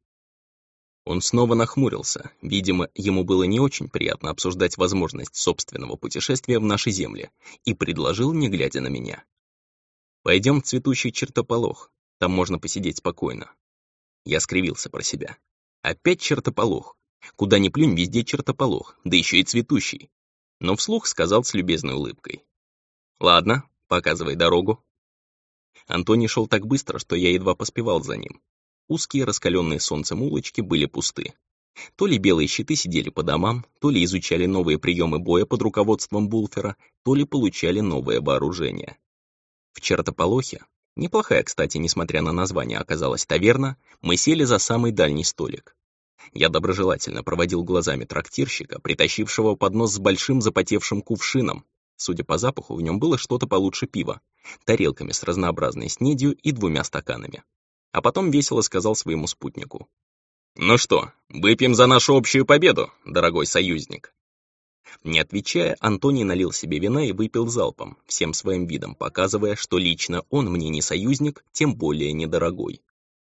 Speaker 1: Он снова нахмурился. Видимо, ему было не очень приятно обсуждать возможность собственного путешествия в наши земли, и предложил, не глядя на меня. «Пойдем в цветущий чертополох, там можно посидеть спокойно». Я скривился про себя. Опять чертополох. Куда ни плюнь, везде чертополох, да еще и цветущий. Но вслух сказал с любезной улыбкой. «Ладно, показывай дорогу». Антоний шел так быстро, что я едва поспевал за ним. Узкие, раскаленные солнцем улочки были пусты. То ли белые щиты сидели по домам, то ли изучали новые приемы боя под руководством Булфера, то ли получали новое вооружение. В чертополохе, неплохая, кстати, несмотря на название, оказалась таверна, мы сели за самый дальний столик. Я доброжелательно проводил глазами трактирщика, притащившего поднос с большим запотевшим кувшином. Судя по запаху, в нем было что-то получше пива, тарелками с разнообразной снедью и двумя стаканами. А потом весело сказал своему спутнику. «Ну что, выпьем за нашу общую победу, дорогой союзник?» Не отвечая, Антоний налил себе вина и выпил залпом, всем своим видом показывая, что лично он мне не союзник, тем более недорогой.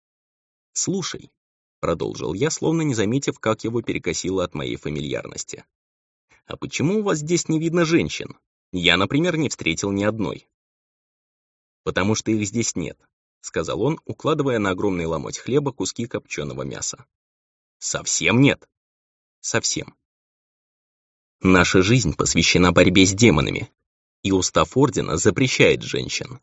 Speaker 1: «Слушай», — продолжил я, словно не заметив, как его перекосило от моей фамильярности. «А почему у вас здесь не видно женщин? Я, например, не встретил ни одной». «Потому что их здесь нет», — сказал он, укладывая на огромный ломоть хлеба куски копченого мяса. «Совсем нет?» «Совсем. Наша жизнь посвящена борьбе с демонами, и устав Ордена запрещает женщин».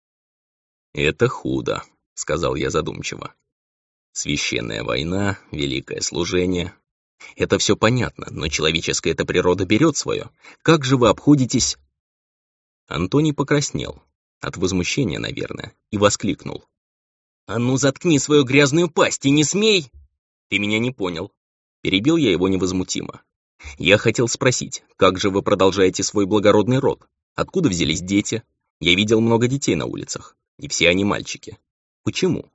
Speaker 1: «Это худо», — сказал я задумчиво. «Священная война, великое служение. Это все понятно, но человеческая-то природа берет свое. Как же вы обходитесь...» Антоний покраснел. От возмущения, наверное, и воскликнул. «А ну заткни свою грязную пасть и не смей!» «Ты меня не понял». Перебил я его невозмутимо. «Я хотел спросить, как же вы продолжаете свой благородный род? Откуда взялись дети? Я видел много детей на улицах, и все они мальчики. Почему?»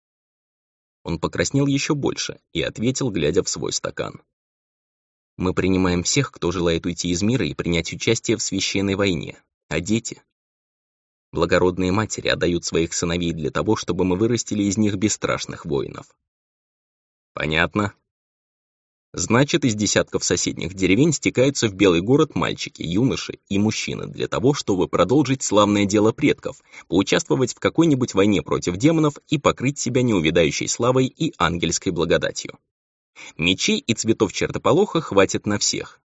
Speaker 1: Он покраснел еще больше и ответил, глядя в свой стакан. «Мы принимаем всех, кто желает уйти из мира и принять участие в священной войне, а дети...» Благородные матери отдают своих сыновей для того, чтобы мы вырастили из них бесстрашных воинов. Понятно. Значит, из десятков соседних деревень стекаются в Белый город мальчики, юноши и мужчины для того, чтобы продолжить славное дело предков, поучаствовать в какой-нибудь войне против демонов и покрыть себя неувядающей славой и ангельской благодатью. Мечей и цветов чертополоха хватит на всех.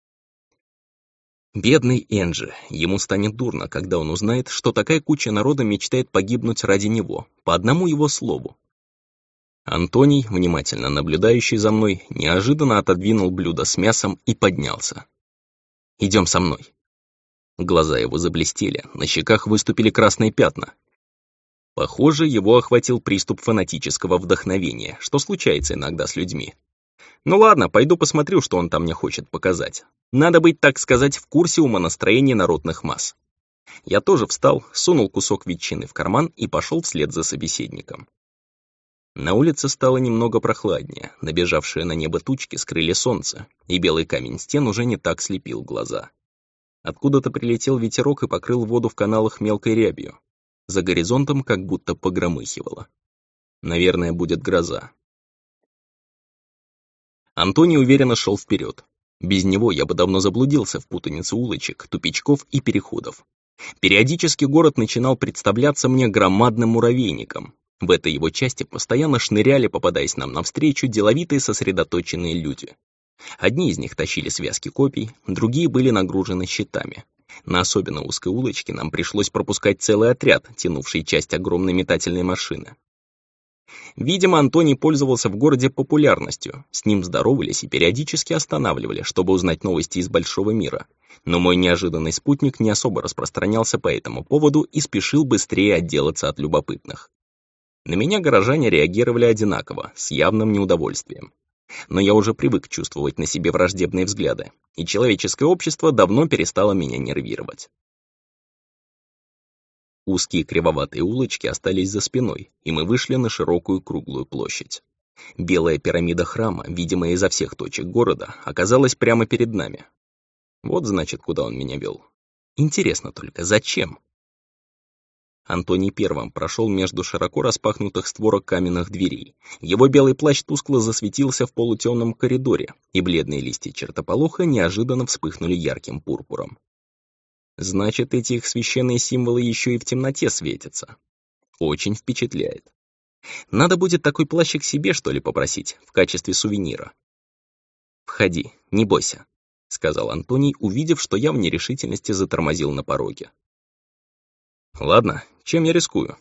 Speaker 1: Бедный Энджи, ему станет дурно, когда он узнает, что такая куча народа мечтает погибнуть ради него, по одному его слову. Антоний, внимательно наблюдающий за мной, неожиданно отодвинул блюдо с мясом и поднялся. «Идем со мной». Глаза его заблестели, на щеках выступили красные пятна. Похоже, его охватил приступ фанатического вдохновения, что случается иногда с людьми. Ну ладно, пойду посмотрю, что он там мне хочет показать. Надо быть, так сказать, в курсе умонастроения народных масс. Я тоже встал, сунул кусок ветчины в карман и пошел вслед за собеседником. На улице стало немного прохладнее, набежавшие на небо тучки скрыли солнце, и белый камень стен уже не так слепил глаза. Откуда-то прилетел ветерок и покрыл воду в каналах мелкой рябью. За горизонтом как будто погромыхивало. Наверное, будет гроза. Антоний уверенно шел вперед. Без него я бы давно заблудился в путанице улочек, тупичков и переходов. Периодически город начинал представляться мне громадным муравейником. В этой его части постоянно шныряли, попадаясь нам навстречу, деловитые сосредоточенные люди. Одни из них тащили связки копий, другие были нагружены щитами. На особенно узкой улочке нам пришлось пропускать целый отряд, тянувший часть огромной метательной машины. Видимо, Антоний пользовался в городе популярностью, с ним здоровались и периодически останавливали, чтобы узнать новости из большого мира. Но мой неожиданный спутник не особо распространялся по этому поводу и спешил быстрее отделаться от любопытных. На меня горожане реагировали одинаково, с явным неудовольствием. Но я уже привык чувствовать на себе враждебные взгляды, и человеческое общество давно перестало меня нервировать. Узкие кривоватые улочки остались за спиной, и мы вышли на широкую круглую площадь. Белая пирамида храма, видимая изо всех точек города, оказалась прямо перед нами. Вот, значит, куда он меня вел. Интересно только, зачем? Антоний первым прошел между широко распахнутых створок каменных дверей. Его белый плащ тускло засветился в полутемном коридоре, и бледные листья чертополоха неожиданно вспыхнули ярким пурпуром. Значит, эти их священные символы еще и в темноте светятся. Очень впечатляет. Надо будет такой плащик себе, что ли, попросить, в качестве сувенира. «Входи, не бойся», — сказал Антоний, увидев, что я в нерешительности затормозил на пороге. «Ладно, чем я рискую?»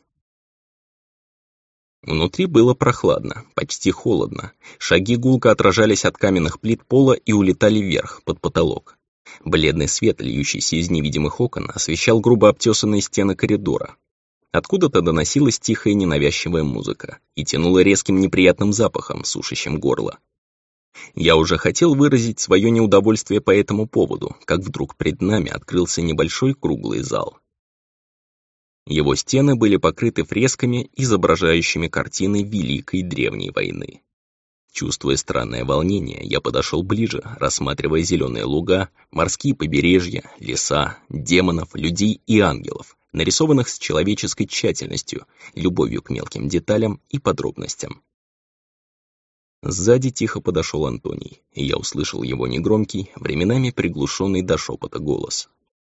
Speaker 1: Внутри было прохладно, почти холодно. Шаги гулко отражались от каменных плит пола и улетали вверх, под потолок. Бледный свет, льющийся из невидимых окон, освещал грубо обтесанные стены коридора. Откуда-то доносилась тихая ненавязчивая музыка и тянула резким неприятным запахом, сушащим горло. Я уже хотел выразить свое неудовольствие по этому поводу, как вдруг пред нами открылся небольшой круглый зал. Его стены были покрыты фресками, изображающими картины Великой Древней войны. Чувствуя странное волнение, я подошел ближе, рассматривая зеленые луга, морские побережья, леса, демонов, людей и ангелов, нарисованных с человеческой тщательностью, любовью к мелким деталям и подробностям. Сзади тихо подошел Антоний, и я услышал его негромкий, временами приглушенный до шепота голос.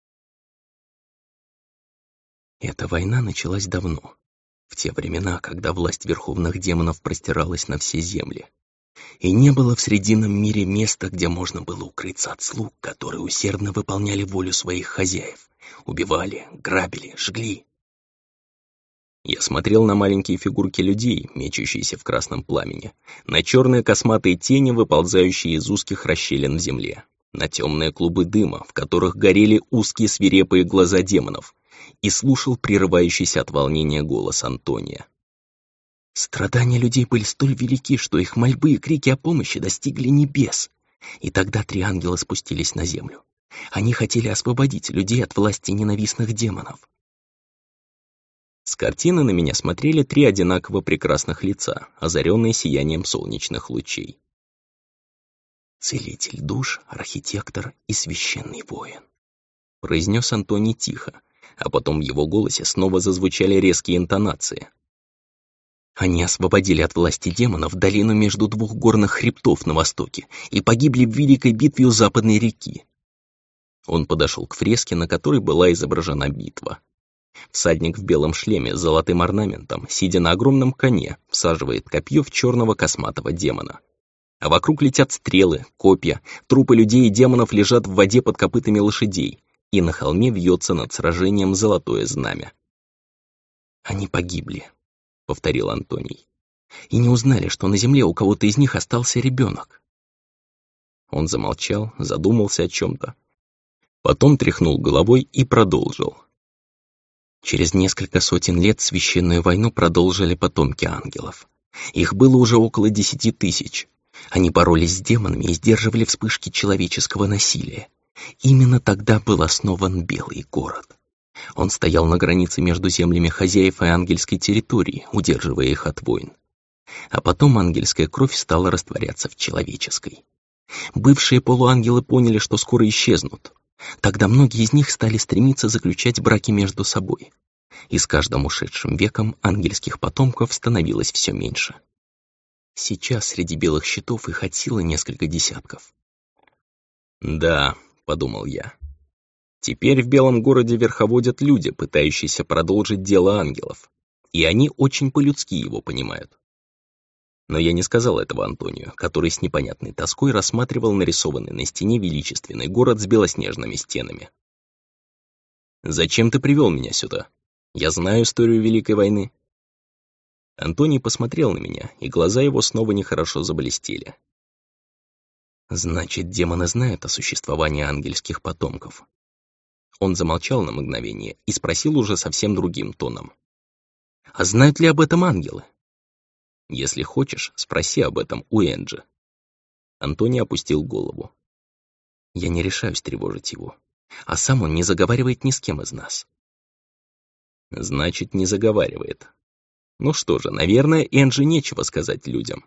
Speaker 1: Эта война началась давно, в те времена, когда власть верховных демонов простиралась на все земли. И не было в Срединном мире места, где можно было укрыться от слуг, которые усердно выполняли волю своих хозяев, убивали, грабили, жгли. Я смотрел на маленькие фигурки людей, мечущиеся в красном пламени, на черные косматые тени, выползающие из узких расщелин в земле, на темные клубы дыма, в которых горели узкие свирепые глаза демонов, и слушал прерывающийся от волнения голос Антония. Страдания людей были столь велики, что их мольбы и крики о помощи достигли небес. И тогда три ангела спустились на землю. Они хотели освободить людей от власти ненавистных демонов. С картины на меня смотрели три одинаково прекрасных лица, озаренные сиянием солнечных лучей. «Целитель душ, архитектор и священный воин», — произнес Антоний тихо, а потом в его голосе снова зазвучали резкие интонации. Они освободили от власти демонов долину между двух горных хребтов на востоке и погибли в великой битве у западной реки. Он подошел к фреске, на которой была изображена битва. Всадник в белом шлеме с золотым орнаментом, сидя на огромном коне, всаживает копье в черного косматого демона. А вокруг летят стрелы, копья, трупы людей и демонов лежат в воде под копытами лошадей, и на холме вьется над сражением золотое знамя. «Они погибли», — повторил Антоний, «и не узнали, что на земле у кого-то из них остался ребенок». Он замолчал, задумался о чем-то. Потом тряхнул головой и продолжил. Через несколько сотен лет священную войну продолжили потомки ангелов. Их было уже около десяти тысяч. Они боролись с демонами и сдерживали вспышки человеческого насилия. Именно тогда был основан Белый город. Он стоял на границе между землями хозяев и ангельской территории, удерживая их от войн. А потом ангельская кровь стала растворяться в человеческой. Бывшие полуангелы поняли, что скоро исчезнут. Тогда многие из них стали стремиться заключать браки между собой. И с каждым ушедшим веком ангельских потомков становилось все меньше. Сейчас среди белых щитов их от силы несколько десятков. «Да», — подумал я, — «теперь в Белом городе верховодят люди, пытающиеся продолжить дело ангелов, и они очень по-людски его понимают». Но я не сказал этого Антонию, который с непонятной тоской рассматривал нарисованный на стене величественный город с белоснежными стенами. «Зачем ты привел меня сюда? Я знаю историю Великой войны». Антоний посмотрел на меня, и глаза его снова нехорошо заблестели. «Значит, демоны знают о существовании ангельских потомков». Он замолчал на мгновение и спросил уже совсем другим тоном. «А знают ли об этом ангелы?» «Если хочешь, спроси об этом у Энджи». Антоний опустил голову. «Я не решаюсь тревожить его, а сам он не заговаривает ни с кем из нас». «Значит, не заговаривает. Ну что же, наверное, Энджи нечего сказать людям».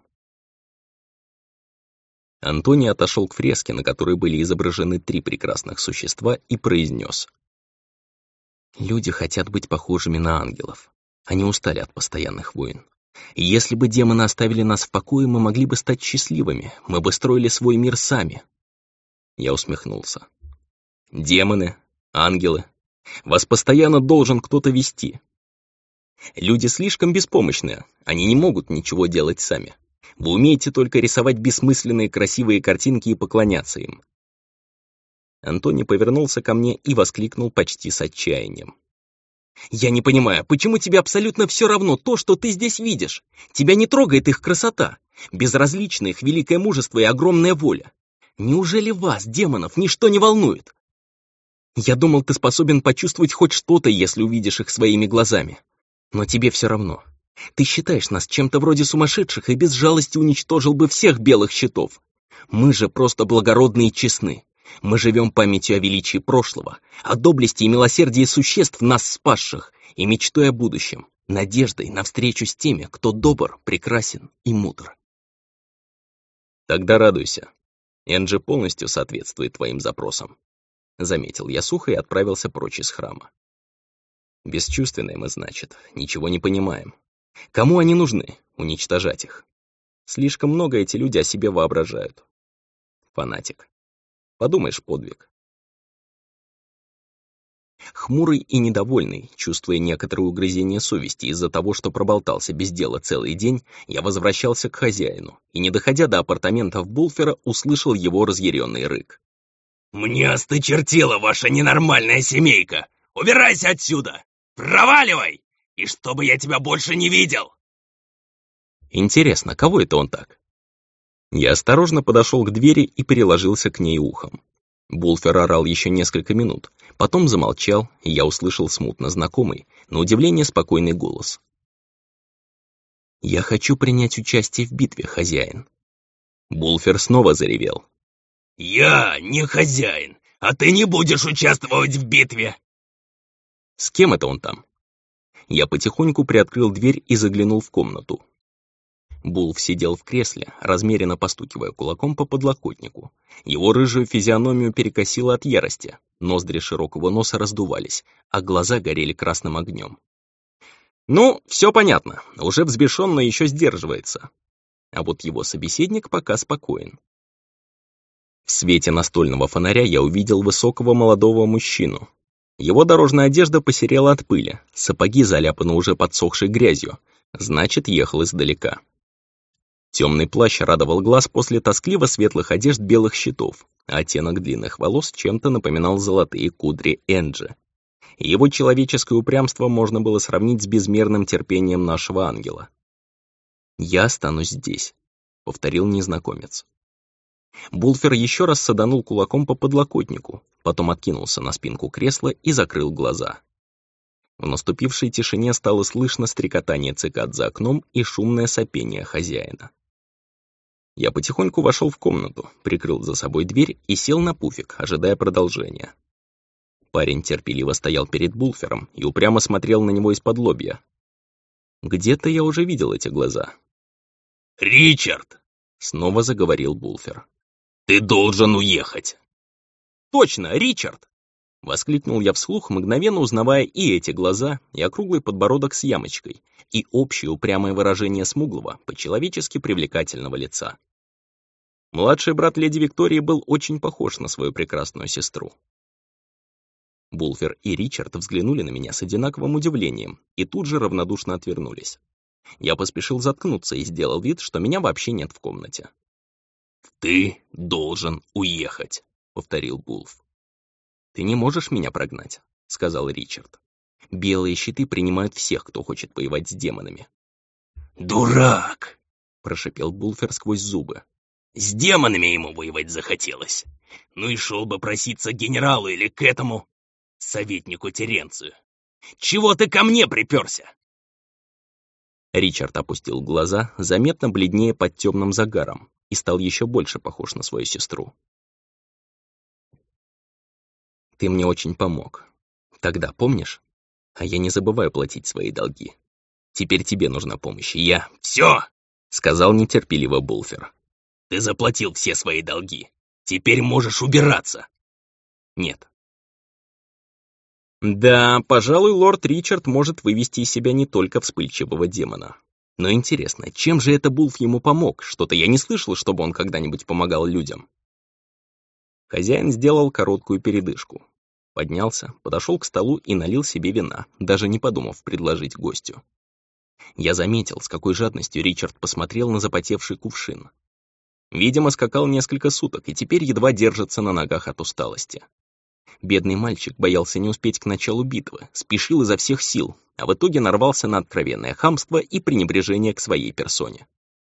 Speaker 1: Антоний отошел к фреске, на которой были изображены три прекрасных существа, и произнес. «Люди хотят быть похожими на ангелов. Они устали от постоянных войн. И если бы демоны оставили нас в покое, мы могли бы стать счастливыми, мы бы строили свой мир сами». Я усмехнулся. «Демоны, ангелы, вас постоянно должен кто-то вести. Люди слишком беспомощные, они не могут ничего делать сами. Вы умеете только рисовать бессмысленные красивые картинки и поклоняться им». Антоний повернулся ко мне и воскликнул почти с отчаянием. «Я не понимаю, почему тебе абсолютно все равно то, что ты здесь видишь? Тебя не трогает их красота, безразлично их великое мужество и огромная воля. Неужели вас, демонов, ничто не волнует? Я думал, ты способен почувствовать хоть что-то, если увидишь их своими глазами. Но тебе все равно. Ты считаешь нас чем-то вроде сумасшедших и без жалости уничтожил бы всех белых щитов. Мы же просто благородны и честны. Мы живем памятью о величии прошлого, о доблести и милосердии существ, нас спасших, и мечтой о будущем, надеждой на встречу с теми, кто добр, прекрасен и мудр». «Тогда радуйся. Энджи полностью соответствует твоим запросам», — заметил я сухо и отправился прочь из храма. «Бесчувственные мы, значит, ничего не понимаем. Кому они нужны? Уничтожать их. Слишком много эти люди о себе воображают. Фанатик. Подумаешь, подвиг». Хмурый и недовольный, чувствуя некоторое угрызение совести из-за того, что проболтался без дела целый день, я возвращался к хозяину и, не доходя до апартаментов Булфера, услышал его разъяренный рык.
Speaker 2: «Мне осточертела ваша ненормальная семейка! Убирайся отсюда! Проваливай! И чтобы я тебя больше не видел!»
Speaker 1: Интересно, кого это он так? Я осторожно подошел к двери и переложился к ней ухом. Булфер орал еще несколько минут, потом замолчал, и я услышал смутно знакомый, на удивление спокойный голос. «Я хочу принять участие в битве, хозяин». Булфер снова заревел.
Speaker 2: «Я не хозяин, а ты не будешь участвовать в битве!»
Speaker 1: «С кем это он там?» Я потихоньку приоткрыл дверь и заглянул в комнату. Булф сидел в кресле, размеренно постукивая кулаком по подлокотнику. Его рыжую физиономию перекосило от ярости, ноздри широкого носа раздувались, а глаза горели красным огнем. Ну, все понятно, уже взбешен, но еще сдерживается. А вот его собеседник пока спокоен. В свете настольного фонаря я увидел высокого молодого мужчину. Его дорожная одежда посерела от пыли, сапоги заляпаны уже подсохшей грязью, значит, ехал издалека. Темный плащ радовал глаз после тоскливо светлых одежд белых щитов, а оттенок длинных волос чем-то напоминал золотые кудри Энджи. Его человеческое упрямство можно было сравнить с безмерным терпением нашего ангела. «Я останусь здесь», — повторил незнакомец. Булфер еще раз саданул кулаком по подлокотнику, потом откинулся на спинку кресла и закрыл глаза. В наступившей тишине стало слышно стрекотание цикад за окном и шумное сопение хозяина. Я потихоньку вошел в комнату, прикрыл за собой дверь и сел на пуфик, ожидая продолжения. Парень терпеливо стоял перед Булфером и упрямо смотрел на него из-под лобья. Где-то я уже видел эти глаза.
Speaker 2: «Ричард!»
Speaker 1: — снова заговорил Булфер.
Speaker 2: «Ты должен уехать!»
Speaker 1: «Точно, Ричард!» — воскликнул я вслух, мгновенно узнавая и эти глаза, и округлый подбородок с ямочкой, и общее упрямое выражение смуглого, по-человечески привлекательного лица. Младший брат леди Виктории был очень похож на свою прекрасную сестру. Булфер и Ричард взглянули на меня с одинаковым удивлением и тут же равнодушно отвернулись. Я поспешил заткнуться и сделал вид, что меня вообще нет в комнате.
Speaker 2: «Ты должен уехать», — повторил Булф.
Speaker 1: «Ты не можешь меня прогнать», — сказал Ричард. «Белые щиты принимают всех, кто хочет воевать с демонами».
Speaker 2: «Дурак!»
Speaker 1: — прошипел Булфер сквозь зубы.
Speaker 2: «С демонами ему воевать захотелось. Ну и шел бы проситься к генералу или к этому советнику Теренцию. Чего ты ко мне приперся?»
Speaker 1: Ричард опустил глаза, заметно бледнее под темным загаром, и стал еще больше похож на свою сестру. «Ты мне очень помог. Тогда, помнишь? А я не забываю платить свои долги. Теперь тебе нужна помощь, и я...»
Speaker 2: «Все!»
Speaker 1: — сказал нетерпеливо Булфер.
Speaker 2: «Ты заплатил все свои долги. Теперь можешь убираться».
Speaker 1: «Нет». Да, пожалуй, лорд Ричард может вывести из себя не только вспыльчивого демона. Но интересно, чем же это Булф ему помог? Что-то я не слышал, чтобы он когда-нибудь помогал людям. Хозяин сделал короткую передышку. Поднялся, подошел к столу и налил себе вина, даже не подумав предложить гостю. Я заметил, с какой жадностью Ричард посмотрел на запотевший кувшин. Видимо, скакал несколько суток и теперь едва держится на ногах от усталости. Бедный мальчик боялся не успеть к началу битвы, спешил изо всех сил, а в итоге нарвался на откровенное хамство и пренебрежение к своей персоне.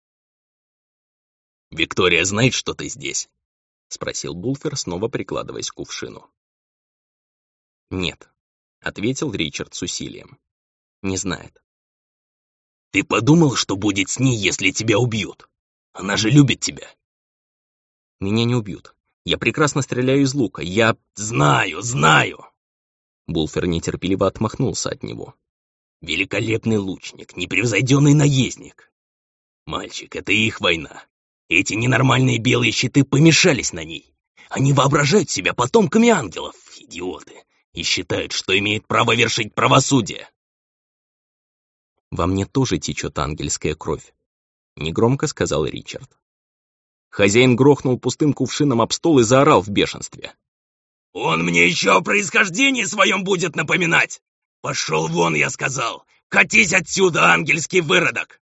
Speaker 2: «Виктория знает, что ты здесь?»
Speaker 1: — спросил Булфер, снова прикладываясь к кувшину. «Нет», — ответил Ричард с усилием. «Не знает».
Speaker 2: «Ты подумал, что будет с ней, если тебя убьют? Она же любит тебя».
Speaker 1: «Меня не убьют. Я прекрасно стреляю из лука. Я...»
Speaker 2: «Знаю, знаю!»
Speaker 1: Булфер нетерпеливо отмахнулся от него.
Speaker 2: «Великолепный лучник, непревзойденный наездник. Мальчик, это их война. Эти ненормальные белые щиты помешались на ней. Они воображают себя потомками ангелов, идиоты, и считают, что имеют право вершить правосудие».
Speaker 1: «Во мне тоже течет ангельская кровь», — негромко сказал Ричард. Хозяин грохнул пустым кувшином об стол и заорал в бешенстве.
Speaker 2: «Он мне еще о происхождении своем будет напоминать! Пошел вон, я сказал! Катись отсюда, ангельский выродок!»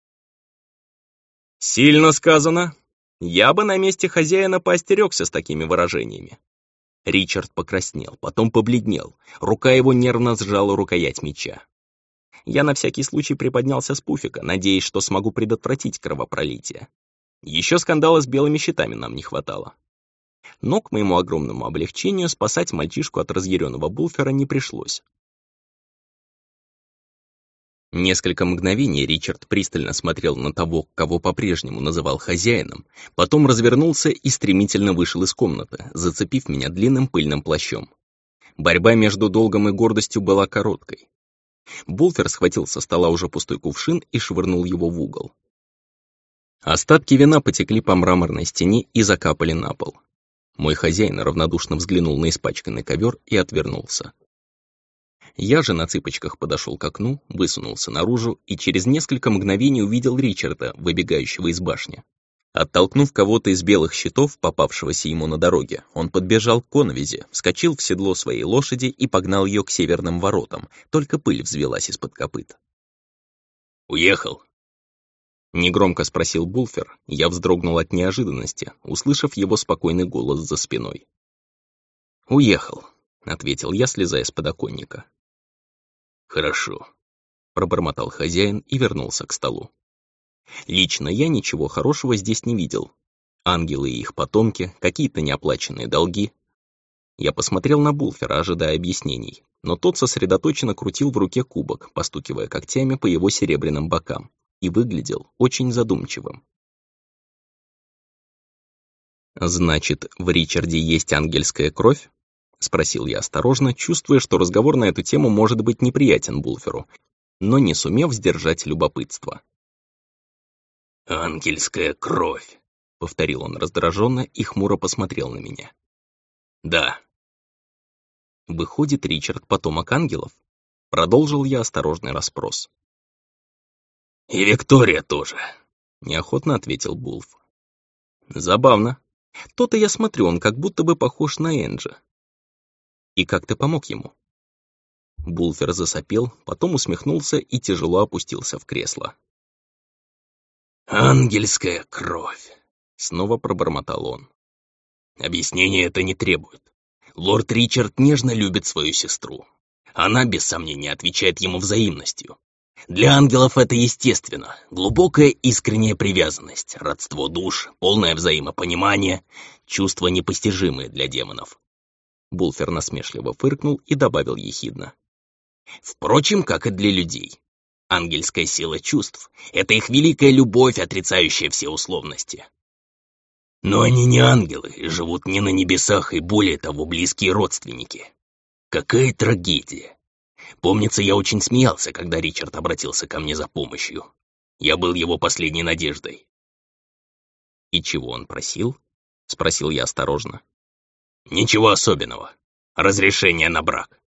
Speaker 1: «Сильно сказано. Я бы на месте хозяина поостерегся с такими выражениями». Ричард покраснел, потом побледнел. Рука его нервно сжала рукоять меча. Я на всякий случай приподнялся с пуфика, надеясь, что смогу предотвратить кровопролитие. Еще скандала с белыми щитами нам не хватало. Но, к моему огромному облегчению, спасать мальчишку от разъяренного Булфера не пришлось. Несколько мгновений Ричард пристально смотрел на того, кого по-прежнему называл хозяином, потом развернулся и стремительно вышел из комнаты, зацепив меня длинным пыльным плащом. Борьба между долгом и гордостью была короткой. Булфер схватил со стола уже пустой кувшин и швырнул его в угол. Остатки вина потекли по мраморной стене и закапали на пол. Мой хозяин равнодушно взглянул на испачканный ковер и отвернулся. Я же на цыпочках подошел к окну, высунулся наружу и через несколько мгновений увидел Ричарда, выбегающего из башни. Оттолкнув кого-то из белых щитов, попавшегося ему на дороге, он подбежал к коновизе, вскочил в седло своей лошади и погнал ее к северным воротам, только пыль взвелась из-под копыт.
Speaker 2: «Уехал?»
Speaker 1: — негромко спросил Булфер. Я вздрогнул от неожиданности, услышав его спокойный голос за спиной. «Уехал», — ответил я, слезая с подоконника.
Speaker 2: «Хорошо»,
Speaker 1: — пробормотал хозяин и вернулся к столу. Лично я ничего хорошего здесь не видел. Ангелы и их потомки, какие-то неоплаченные долги. Я посмотрел на Булфера, ожидая объяснений, но тот сосредоточенно крутил в руке кубок, постукивая когтями по его серебряным бокам, и выглядел очень задумчивым. «Значит, в Ричарде есть ангельская кровь?» — спросил я осторожно, чувствуя, что разговор на эту тему может быть неприятен Булферу, но не сумев сдержать любопытство.
Speaker 2: «Ангельская кровь», —
Speaker 1: повторил он раздраженно и хмуро посмотрел на меня.
Speaker 2: «Да».
Speaker 1: «Выходит, Ричард потомок ангелов?» — продолжил я осторожный расспрос.
Speaker 2: «И Виктория тоже»,
Speaker 1: — неохотно ответил Булф. «Забавно. То-то я смотрю, он как будто бы похож на Энджи. И как ты помог ему?» Булфер засопел, потом усмехнулся и тяжело опустился в кресло.
Speaker 2: «Ангельская кровь»,
Speaker 1: — снова пробормотал он.
Speaker 2: «Объяснения это не требует. Лорд Ричард нежно любит свою сестру. Она, без сомнения, отвечает ему взаимностью. Для ангелов это естественно. Глубокая искренняя привязанность, родство душ, полное взаимопонимание, чувства непостижимые для демонов».
Speaker 1: Булфер насмешливо фыркнул и добавил ехидно.
Speaker 2: «Впрочем, как и для людей. Ангельская сила чувств — это их великая любовь, отрицающая все условности. Но они не ангелы, живут не на небесах и, более того, близкие родственники. Какая трагедия! Помнится, я очень смеялся, когда Ричард обратился ко мне за помощью. Я был его последней надеждой».
Speaker 1: «И чего он просил?» — спросил я осторожно.
Speaker 2: «Ничего особенного. Разрешение на брак».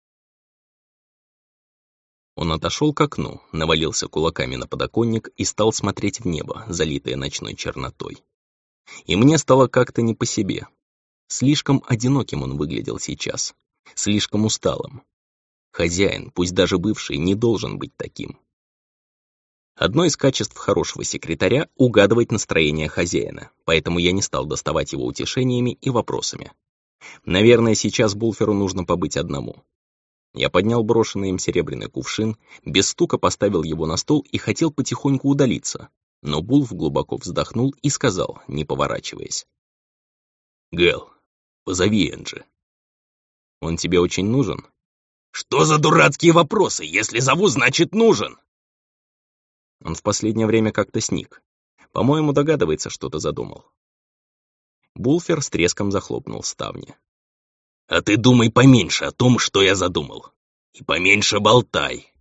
Speaker 1: Он отошел к окну, навалился кулаками на подоконник и стал смотреть в небо, залитое ночной чернотой. И мне стало как-то не по себе. Слишком одиноким он выглядел сейчас, слишком усталым. Хозяин, пусть даже бывший, не должен быть таким. Одно из качеств хорошего секретаря — угадывать настроение хозяина, поэтому я не стал доставать его утешениями и вопросами. Наверное, сейчас Булферу нужно побыть одному. Я поднял брошенный им серебряный кувшин, без стука поставил его на стол и хотел потихоньку удалиться, но Булф глубоко вздохнул и сказал, не поворачиваясь.
Speaker 2: «Гэл, позови Энджи».
Speaker 1: «Он тебе очень нужен?»
Speaker 2: «Что за дурацкие вопросы? Если зову, значит нужен!»
Speaker 1: Он в последнее время как-то сник. По-моему, догадывается, что ты задумал. Булфер с треском захлопнул ставни.
Speaker 2: «А ты думай поменьше о том, что я задумал. И поменьше болтай».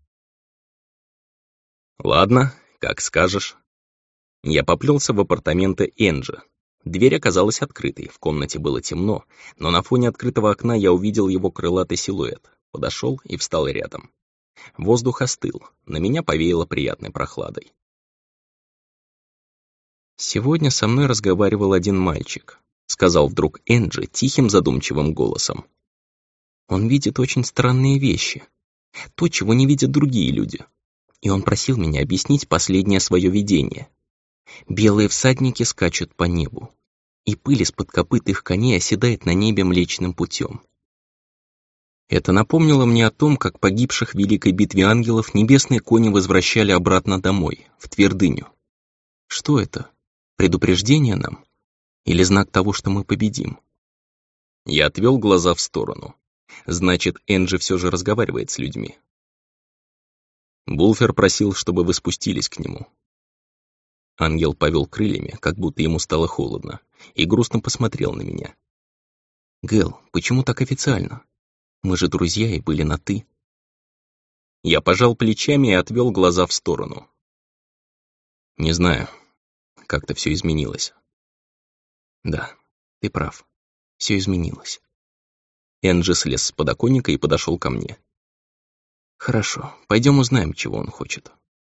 Speaker 1: «Ладно, как скажешь». Я поплелся в апартаменты Энджи. Дверь оказалась открытой, в комнате было темно, но на фоне открытого окна я увидел его крылатый силуэт, подошел и встал рядом. Воздух остыл, на меня повеяло приятной прохладой. «Сегодня со мной разговаривал один мальчик», — сказал вдруг Энджи тихим задумчивым голосом. «Он видит очень странные вещи, то, чего не видят другие люди, и он просил меня объяснить последнее свое видение. Белые всадники скачут по небу, и пыль из-под копыт их коней оседает на небе Млечным путем. Это напомнило мне о том, как погибших в Великой битве ангелов небесные кони возвращали обратно домой, в твердыню. Что это? Предупреждение нам? Или знак того, что мы победим?» Я отвел глаза в сторону. Значит, Энджи все же разговаривает с людьми. Булфер просил, чтобы вы спустились к нему. Ангел повел крыльями, как будто ему стало холодно, и грустно посмотрел на меня. «Гэл, почему так официально? Мы же друзья и были на «ты». Я пожал плечами и отвел глаза в сторону. Не знаю, как-то все изменилось. Да, ты прав, все изменилось. Энджи слез с подоконника и подошел ко мне. Хорошо, пойдем узнаем, чего он хочет.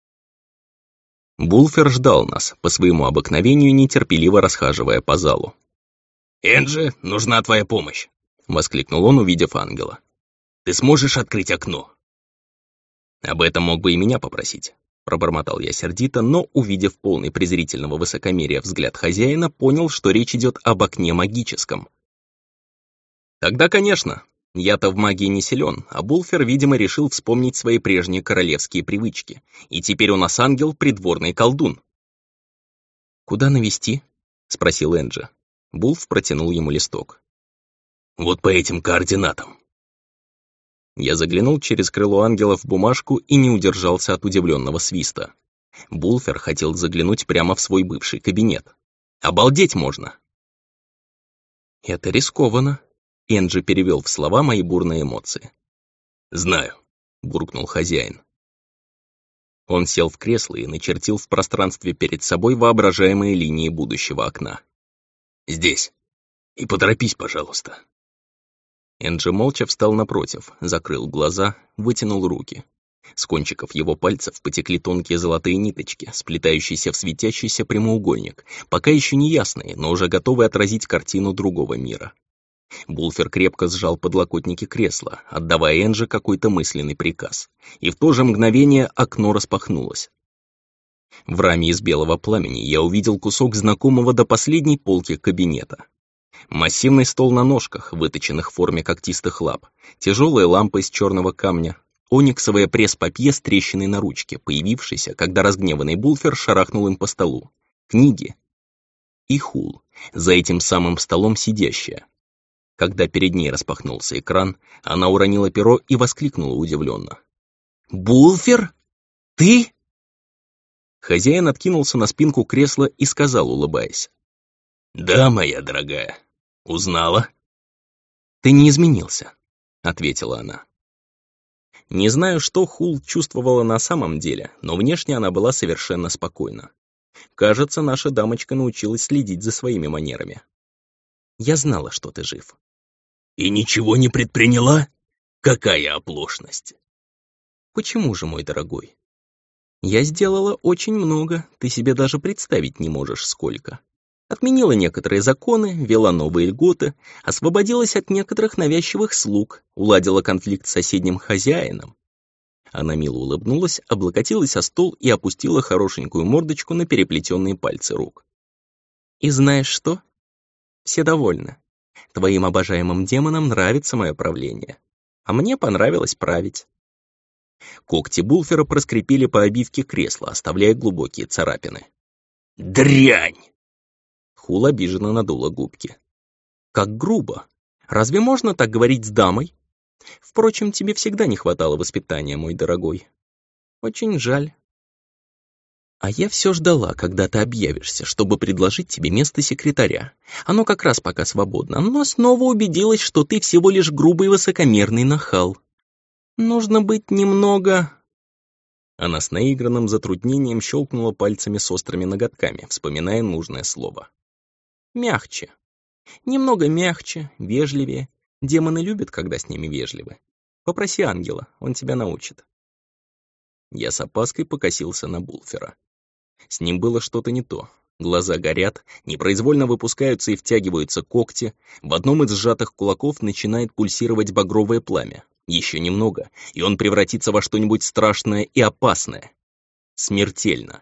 Speaker 1: Булфер ждал нас, по своему обыкновению нетерпеливо расхаживая по залу.
Speaker 2: «Энджи, нужна твоя помощь!»
Speaker 1: — воскликнул он, увидев ангела.
Speaker 2: «Ты сможешь открыть окно?»
Speaker 1: «Об этом мог бы и меня попросить», — пробормотал я сердито, но, увидев полный презрительного высокомерия взгляд хозяина, понял, что речь идет об окне магическом. «Тогда, конечно, я-то в магии не силен, а Булфер, видимо, решил вспомнить свои прежние королевские привычки, и теперь у нас ангел — придворный колдун». «Куда навести?» — спросил Энджи. Булф протянул ему листок.
Speaker 2: «Вот по этим координатам».
Speaker 1: Я заглянул через крыло ангела в бумажку и не удержался от удивленного свиста. Булфер хотел заглянуть прямо в свой бывший кабинет. Обалдеть можно! «Это рискованно», — Энджи перевел в слова мои бурные эмоции.
Speaker 2: «Знаю», — буркнул хозяин.
Speaker 1: Он сел в кресло и начертил в пространстве перед собой воображаемые линии будущего окна.
Speaker 2: «Здесь. И поторопись, пожалуйста».
Speaker 1: Энджи молча встал напротив, закрыл глаза, вытянул руки. С кончиков его пальцев потекли тонкие золотые ниточки, сплетающиеся в светящийся прямоугольник, пока еще не ясные, но уже готовые отразить картину другого мира. Булфер крепко сжал подлокотники кресла, отдавая Энджи какой-то мысленный приказ, и в то же мгновение окно распахнулось. В раме из белого пламени я увидел кусок знакомого до последней полки кабинета. Массивный стол на ножках, выточенных в форме когтистых лап, тяжелая лампа из черного камня, ониксовое пресс-папье с трещиной на ручке, появившейся, когда разгневанный Булфер шарахнул им по столу, книги и Хул, за этим самым столом сидящая. Когда перед ней распахнулся экран, она уронила перо и воскликнула удивленно. «Булфер? Ты?» Хозяин откинулся на спинку кресла и сказал, улыбаясь.
Speaker 2: «Да, моя дорогая. Узнала?»
Speaker 1: «Ты не изменился», — ответила она. Не знаю, что Хул чувствовала на самом деле, но внешне она была совершенно спокойна. Кажется, наша дамочка научилась следить за своими манерами. «Я знала, что ты жив».
Speaker 2: «И ничего не предприняла? Какая оплошность!»
Speaker 1: «Почему же, мой дорогой? Я сделала очень много, ты себе даже представить не можешь, сколько. Отменила некоторые законы, ввела новые льготы, освободилась от некоторых навязчивых слуг, уладила конфликт с соседним хозяином». Она мило улыбнулась, облокотилась о стол и опустила хорошенькую мордочку на переплетенные пальцы рук. «И знаешь что? Все довольны. Твоим обожаемым демонам нравится мое правление. А мне понравилось править». Когти Булфера проскрипели по обивке кресла, оставляя глубокие царапины.
Speaker 2: «Дрянь!»
Speaker 1: Хул обиженно надула губки. «Как грубо! Разве можно так говорить с дамой? Впрочем, тебе всегда не хватало воспитания, мой дорогой. Очень жаль. А я все ждала, когда ты объявишься, чтобы предложить тебе место секретаря. Оно как раз пока свободно, но снова убедилась, что ты всего лишь грубый высокомерный нахал. Нужно быть немного...» Она с наигранным затруднением щелкнула пальцами с острыми ноготками, вспоминая нужное слово. «Мягче. Немного мягче, вежливее. Демоны любят, когда с ними вежливы. Попроси ангела, он тебя научит». Я с опаской покосился на Булфера. С ним было что-то не то. Глаза горят, непроизвольно выпускаются и втягиваются когти. В одном из сжатых кулаков начинает пульсировать багровое пламя. Еще немного, и он превратится во что-нибудь страшное и опасное. Смертельно.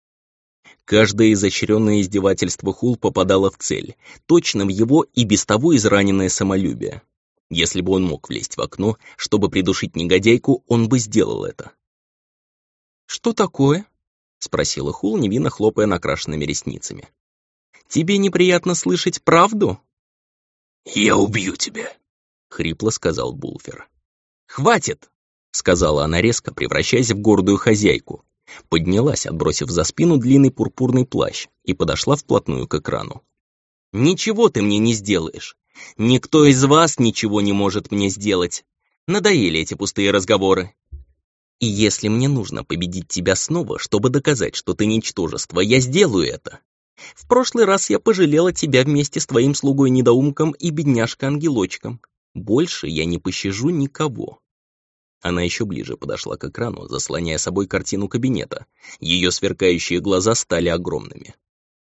Speaker 1: Каждое изощренное издевательство Хул попадало в цель, точно в его и без того израненное самолюбие. Если бы он мог влезть в окно, чтобы придушить негодяйку, он бы сделал это. «Что такое?» — спросила Хул, невинно хлопая накрашенными ресницами. «Тебе неприятно слышать правду?»
Speaker 2: «Я убью тебя»,
Speaker 1: — хрипло сказал Булфер. «Хватит!» — сказала она резко, превращаясь в гордую хозяйку. Поднялась, отбросив за спину длинный пурпурный плащ, и подошла вплотную к экрану. «Ничего ты мне не сделаешь. Никто из вас ничего не может мне сделать. Надоели эти пустые разговоры. И если мне нужно победить тебя снова, чтобы доказать, что ты ничтожество, я сделаю это. В прошлый раз я пожалела тебя вместе с твоим слугой-недоумком и бедняжкой-ангелочком. Больше я не пощажу никого». Она еще ближе подошла к экрану, заслоняя собой картину кабинета. Ее сверкающие глаза стали огромными.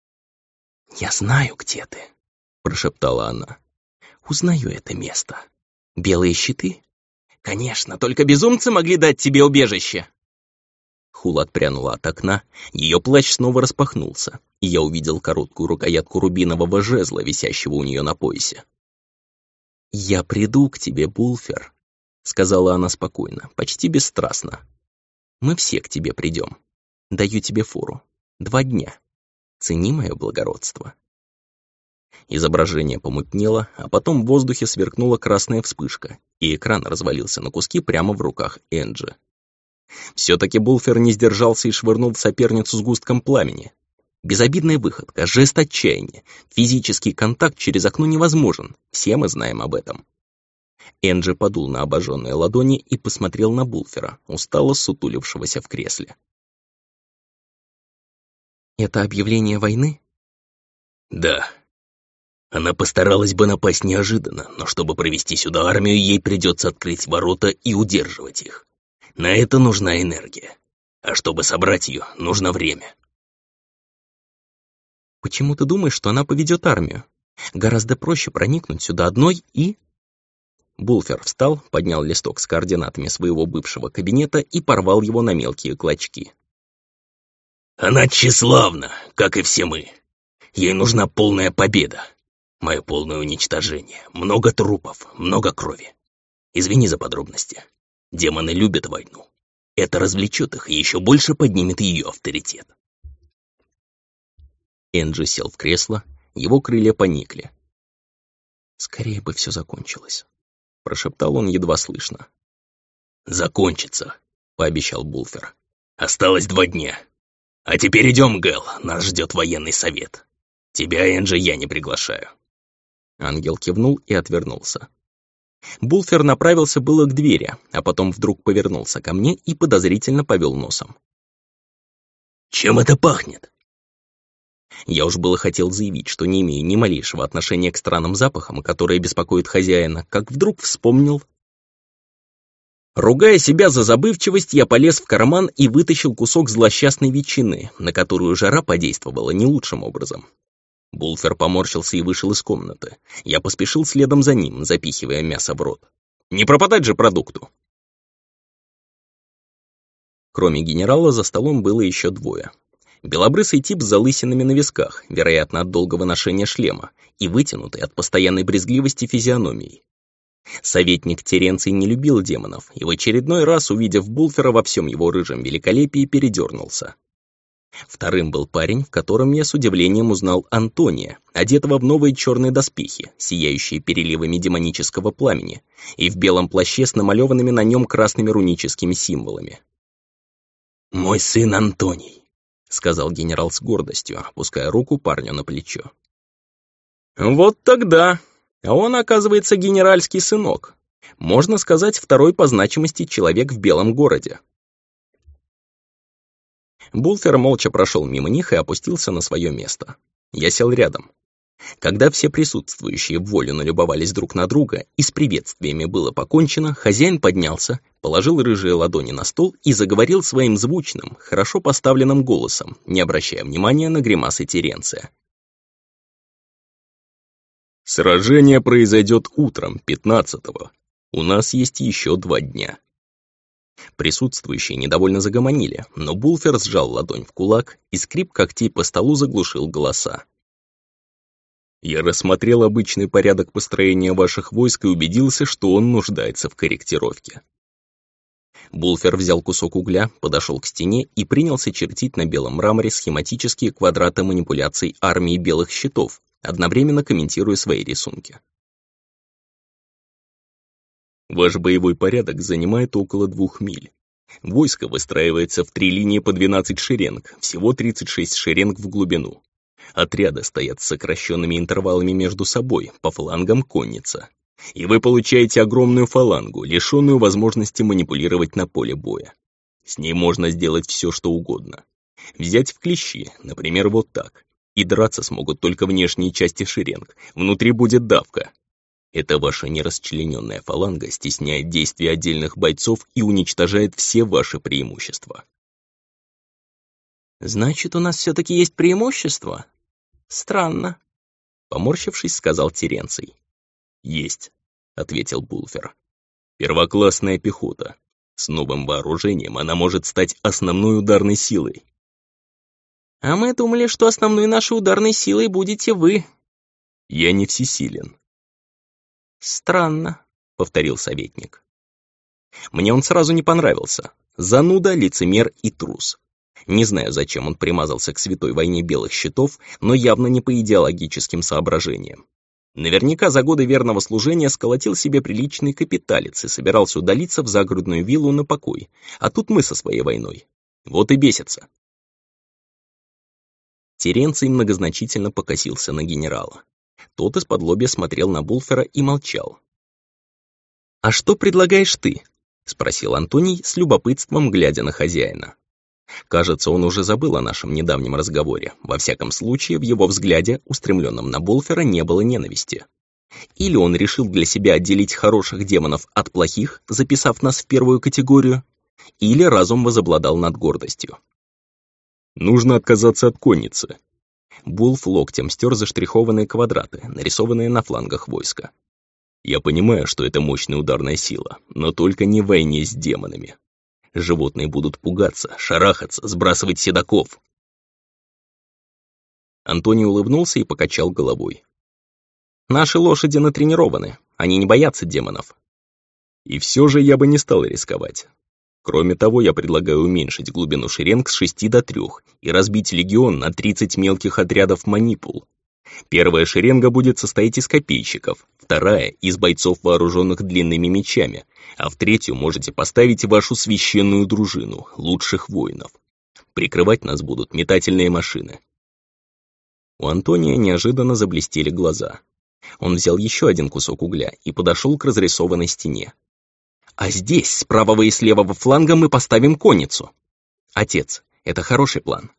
Speaker 1: «Я знаю, где ты», — прошептала она. «Узнаю это место. Белые щиты? Конечно, только безумцы могли дать тебе убежище». Хул отпрянула от окна, ее плащ снова распахнулся, и я увидел короткую рукоятку рубинового жезла, висящего у нее на поясе. «Я приду к тебе, Булфер», — сказала она спокойно, почти бесстрастно. «Мы все к тебе придем. Даю тебе фору. Два дня. Цени мое благородство». Изображение помутнело, а потом в воздухе сверкнула красная вспышка, и экран развалился на куски прямо в руках Энджи. Все-таки Булфер не сдержался и швырнул в соперницу сгустком пламени. Безобидная выходка, жест отчаяния. Физический контакт через окно невозможен. Все мы знаем об этом. Энджи подул на обожженные ладони и посмотрел на Булфера, устало сутулившегося в кресле. «Это объявление войны?»
Speaker 2: «Да. Она постаралась бы напасть неожиданно, но чтобы провести сюда армию, ей придется открыть ворота и удерживать их. На это нужна энергия. А чтобы собрать ее, нужно время».
Speaker 1: «Почему ты думаешь, что она поведет армию? Гораздо проще проникнуть сюда одной и...» Булфер встал, поднял листок с координатами своего бывшего кабинета и порвал его на мелкие клочки.
Speaker 2: «Она тщеславна, как и все мы. Ей нужна полная победа. Мое полное уничтожение. Много трупов, много крови. Извини за подробности. Демоны любят войну. Это развлечет их и еще больше поднимет ее авторитет».
Speaker 1: Энджи сел в кресло, его крылья поникли. «Скорее бы все закончилось», — прошептал он едва слышно.
Speaker 2: «Закончится», — пообещал Булфер. «Осталось два дня. А теперь идем, Гэл, нас ждет военный совет. Тебя, Энджи, я не приглашаю».
Speaker 1: Ангел кивнул и отвернулся. Булфер направился было к двери, а потом вдруг повернулся ко мне и подозрительно повел носом.
Speaker 2: «Чем это пахнет?»
Speaker 1: Я уж было хотел заявить, что не имею ни малейшего отношения к странным запахам, которые беспокоят хозяина, как вдруг вспомнил. Ругая себя за забывчивость, я полез в карман и вытащил кусок злосчастной ветчины, на которую жара подействовала не лучшим образом. Булфер поморщился и вышел из комнаты. Я поспешил следом за ним, запихивая мясо в рот. Не пропадать же продукту! Кроме генерала, за столом было еще двое. Белобрысый тип с залысинами на висках, вероятно, от долгого ношения шлема, и вытянутый от постоянной брезгливости физиономией. Советник Теренций не любил демонов, и в очередной раз, увидев Булфера во всем его рыжем великолепии, передернулся. Вторым был парень, в котором я с удивлением узнал Антония, одетого в новые черные доспехи, сияющие переливами демонического пламени, и в белом плаще с намалеванными на нем красными руническими символами.
Speaker 2: «Мой сын Антоний», — сказал генерал с гордостью,
Speaker 1: опуская руку парню на плечо. «Вот тогда. А он, оказывается, генеральский сынок. Можно сказать, второй по значимости человек в Белом городе». Булфер молча прошел мимо них и опустился на свое место. Я сел рядом. Когда все присутствующие в волю налюбовались друг на друга и с приветствиями было покончено, хозяин поднялся, положил рыжие ладони на стол и заговорил своим звучным, хорошо поставленным голосом, не обращая внимания на гримасы Теренция. «Сражение произойдет утром пятнадцатого. У нас есть еще два дня». Присутствующие недовольно загомонили, но Булфер сжал ладонь в кулак, и скрип когтей по столу заглушил голоса. «Я рассмотрел обычный порядок построения ваших войск и убедился, что он нуждается в корректировке». Булфер взял кусок угля, подошел к стене и принялся чертить на белом мраморе схематические квадраты манипуляций армии белых щитов, одновременно комментируя свои рисунки. Ваш боевой порядок занимает около двух миль. Войско выстраивается в три линии по двенадцать шеренг, всего тридцать шесть шеренг в глубину. Отряды стоят с сокращенными интервалами между собой, по флангам конница. И вы получаете огромную фалангу, лишенную возможности манипулировать на поле боя. С ней можно сделать все, что угодно. Взять в клещи, например, вот так. И драться смогут только внешние части шеренг, внутри будет давка. Эта ваша нерасчлененная фаланга стесняет действия отдельных бойцов и уничтожает все ваши преимущества. «Значит, у нас все-таки есть преимущество? Странно», — поморщившись, сказал Теренций. «Есть», — ответил Булфер. «Первоклассная пехота. С новым вооружением она может стать основной ударной силой». «А мы думали, что основной нашей ударной силой будете вы». «Я не всесилен». «Странно», — повторил советник. Мне он сразу не понравился. Зануда, лицемер и трус. Не знаю, зачем он примазался к святой войне белых щитов, но явно не по идеологическим соображениям. Наверняка за годы верного служения сколотил себе приличный капиталец и собирался удалиться в загородную виллу на покой, а тут мы со своей войной. Вот и бесится. Теренций многозначительно покосился на генерала. Тот из-под-лобья смотрел на Булфера и молчал. «А что предлагаешь ты?» — спросил Антоний с любопытством, глядя на хозяина. Кажется, он уже забыл о нашем недавнем разговоре. Во всяком случае, в его взгляде, устремленном на Булфера, не было ненависти. Или он решил для себя отделить хороших демонов от плохих, записав нас в первую категорию, или разум возобладал над гордостью. «Нужно отказаться от конницы». Булф локтем стер заштрихованные квадраты, нарисованные на флангах войска. «Я понимаю, что это мощная ударная сила, но только не в войне с демонами. Животные будут пугаться, шарахаться, сбрасывать седаков». Антоний улыбнулся и покачал головой. «Наши лошади натренированы, они не боятся демонов». «И все же я бы не стал рисковать. Кроме того, я предлагаю уменьшить глубину шеренг с шести до трех и разбить легион на тридцать мелких отрядов манипул. Первая шеренга будет состоять из копейщиков, вторая — из бойцов, вооруженных длинными мечами, а в третью можете поставить вашу священную дружину, лучших воинов. Прикрывать нас будут метательные машины». У Антония неожиданно заблестели глаза. Он взял еще один кусок угля и подошел к разрисованной стене. «А здесь, с правого и с левого фланга, мы поставим конницу. Отец, это хороший план».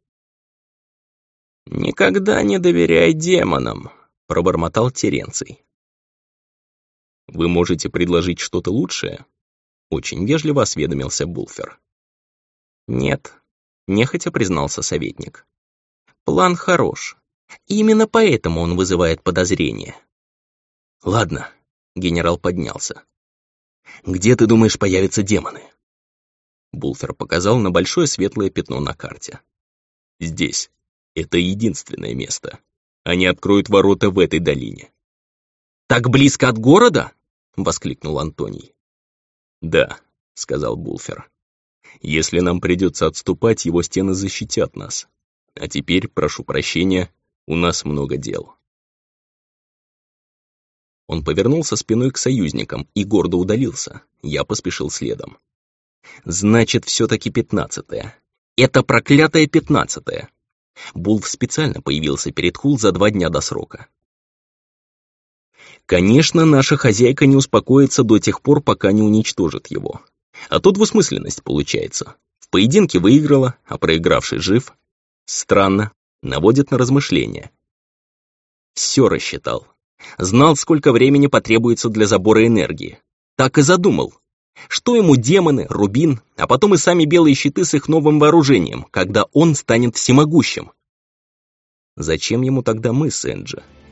Speaker 1: «Никогда не доверяй демонам», — пробормотал Теренций. «Вы можете предложить что-то лучшее?» — очень вежливо осведомился Булфер. «Нет», — нехотя признался советник. «План хорош. Именно поэтому он вызывает подозрения». «Ладно», — генерал поднялся. «Где, ты думаешь, появятся демоны?» Булфер показал на большое светлое пятно на карте. «Здесь. Это единственное место. Они откроют ворота в этой долине». «Так близко от города?» — воскликнул Антоний. «Да», — сказал Булфер. «Если нам придется отступать, его стены защитят нас. А теперь, прошу прощения, у нас много дел». Он повернулся спиной к союзникам и гордо удалился. Я поспешил следом. «Значит, все-таки пятнадцатое. Это проклятое пятнадцатое!» Булф специально появился перед Хул за два дня до срока. Конечно, наша хозяйка не успокоится до тех пор, пока не уничтожит его. А тут двусмысленность получается. В поединке выиграла, а проигравший жив. Странно, наводит на размышления. Все рассчитал. Знал, сколько времени потребуется для забора энергии. Так и задумал. Что ему демоны, Рубин, а потом и сами белые щиты с их новым вооружением, когда он станет всемогущим? Зачем ему тогда мы с Энджи?